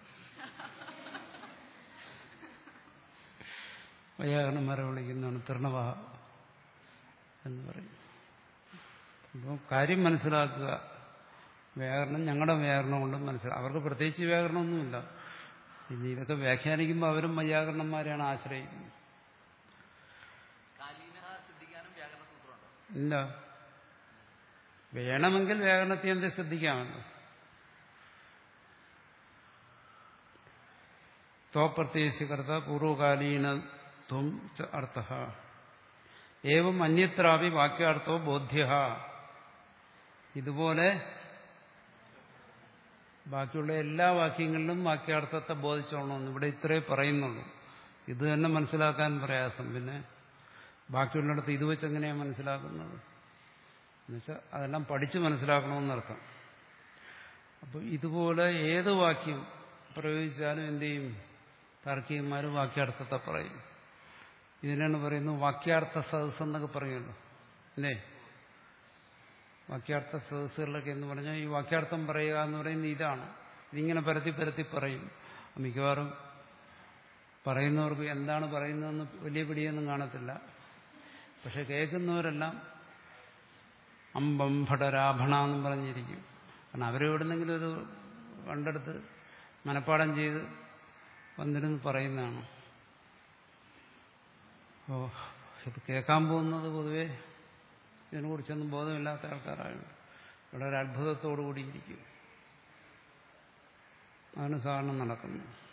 [SPEAKER 1] വൈയാകരണന്മാരെ വിളിക്കുന്നതാണ് തൃണവഹ എന്ന് പറയും. അപ്പോൾ കാര്യം മനസ്സിലാക്കുക. വ്യാകരണം ഞങ്ങളുടെ വ്യാകരണം കൊണ്ടും മനസ്സിലാക്കുക. അവർക്ക് പ്രത്യേകിച്ച് വ്യാകരണമൊന്നുമില്ല. ഇനി ഇതൊക്കെ വ്യാഖ്യാനിക്കുമ്പോൾ അവരും വൈയാകരണന്മാരെയാണ് ആശ്രയിക്കുന്നത്. ഇല്ല, വേണമെങ്കിൽ വ്യാകരണത്തെ എന്ത് ശ്രദ്ധിക്കാമല്ലോ. ത്വപ്രത്യയസ്യകർത്ത പൂർവകാലീനത്വം ച അർത്ഥഃ ഏവം അന്യത്രാപി വാക്യാർത്ഥോ ബോധ്യ. ഇതുപോലെ ബാക്കിയുള്ള എല്ലാ വാക്യങ്ങളിലും വാക്യാർത്ഥത്തെ ബോധിച്ചോളണമെന്ന് ഇവിടെ ഇത്രേ പറയുന്നുള്ളൂ. ഇത് തന്നെ മനസ്സിലാക്കാൻ പ്രയാസം. പിന്നെ ബാക്കിയുള്ളിടത്ത് ഇത് വെച്ച് എങ്ങനെയാണ് മനസ്സിലാക്കുന്നത് എന്നുവെച്ചാൽ അതെല്ലാം പഠിച്ച് മനസ്സിലാക്കണമെന്നർത്ഥം. അപ്പോൾ ഇതുപോലെ ഏത് വാക്യം പ്രയോഗിച്ചാലും എന്ത് ചെയ്യും? താർക്കികന്മാർ വാക്യാർത്ഥത്തെ പറയും. ഇതിനാണ് പറയുന്നത് വാക്യാർത്ഥ സദസ്സ് എന്നൊക്കെ പറയുമല്ലോ അല്ലേ. വാക്യാർത്ഥ സദസ്സുകളിലൊക്കെ എന്ന് പറഞ്ഞാൽ ഈ വാക്യാർത്ഥം പറയുക എന്ന് പറയുന്നത് ഇതാണ്. ഇതിങ്ങനെ പരത്തി പരത്തി പറയും. മിക്കവാറും പറയുന്നവർക്ക് എന്താണ് പറയുന്നതെന്ന് വലിയ പിടിയൊന്നും കാണത്തില്ല. പക്ഷെ കേൾക്കുന്നവരെല്ലാം അമ്പം ഭടരാഭണ എന്നും പറഞ്ഞിരിക്കും. കാരണം അവരെവിടുന്നെങ്കിലും ഇത് കണ്ടെടുത്ത് മനപ്പാഠം ചെയ്ത് വന്നിരുന്ന് പറയുന്നതാണ്. ഓ ഇത് കേൾക്കാൻ പോകുന്നത് പൊതുവെ ഇതിനെക്കുറിച്ചൊന്നും ബോധമില്ലാത്ത ആൾക്കാരായുണ്ട്. ഇവിടെ ഒരു അത്ഭുതത്തോടു കൂടിയിരിക്കും. അതാണ് സാധാരണ നടക്കുന്നത്.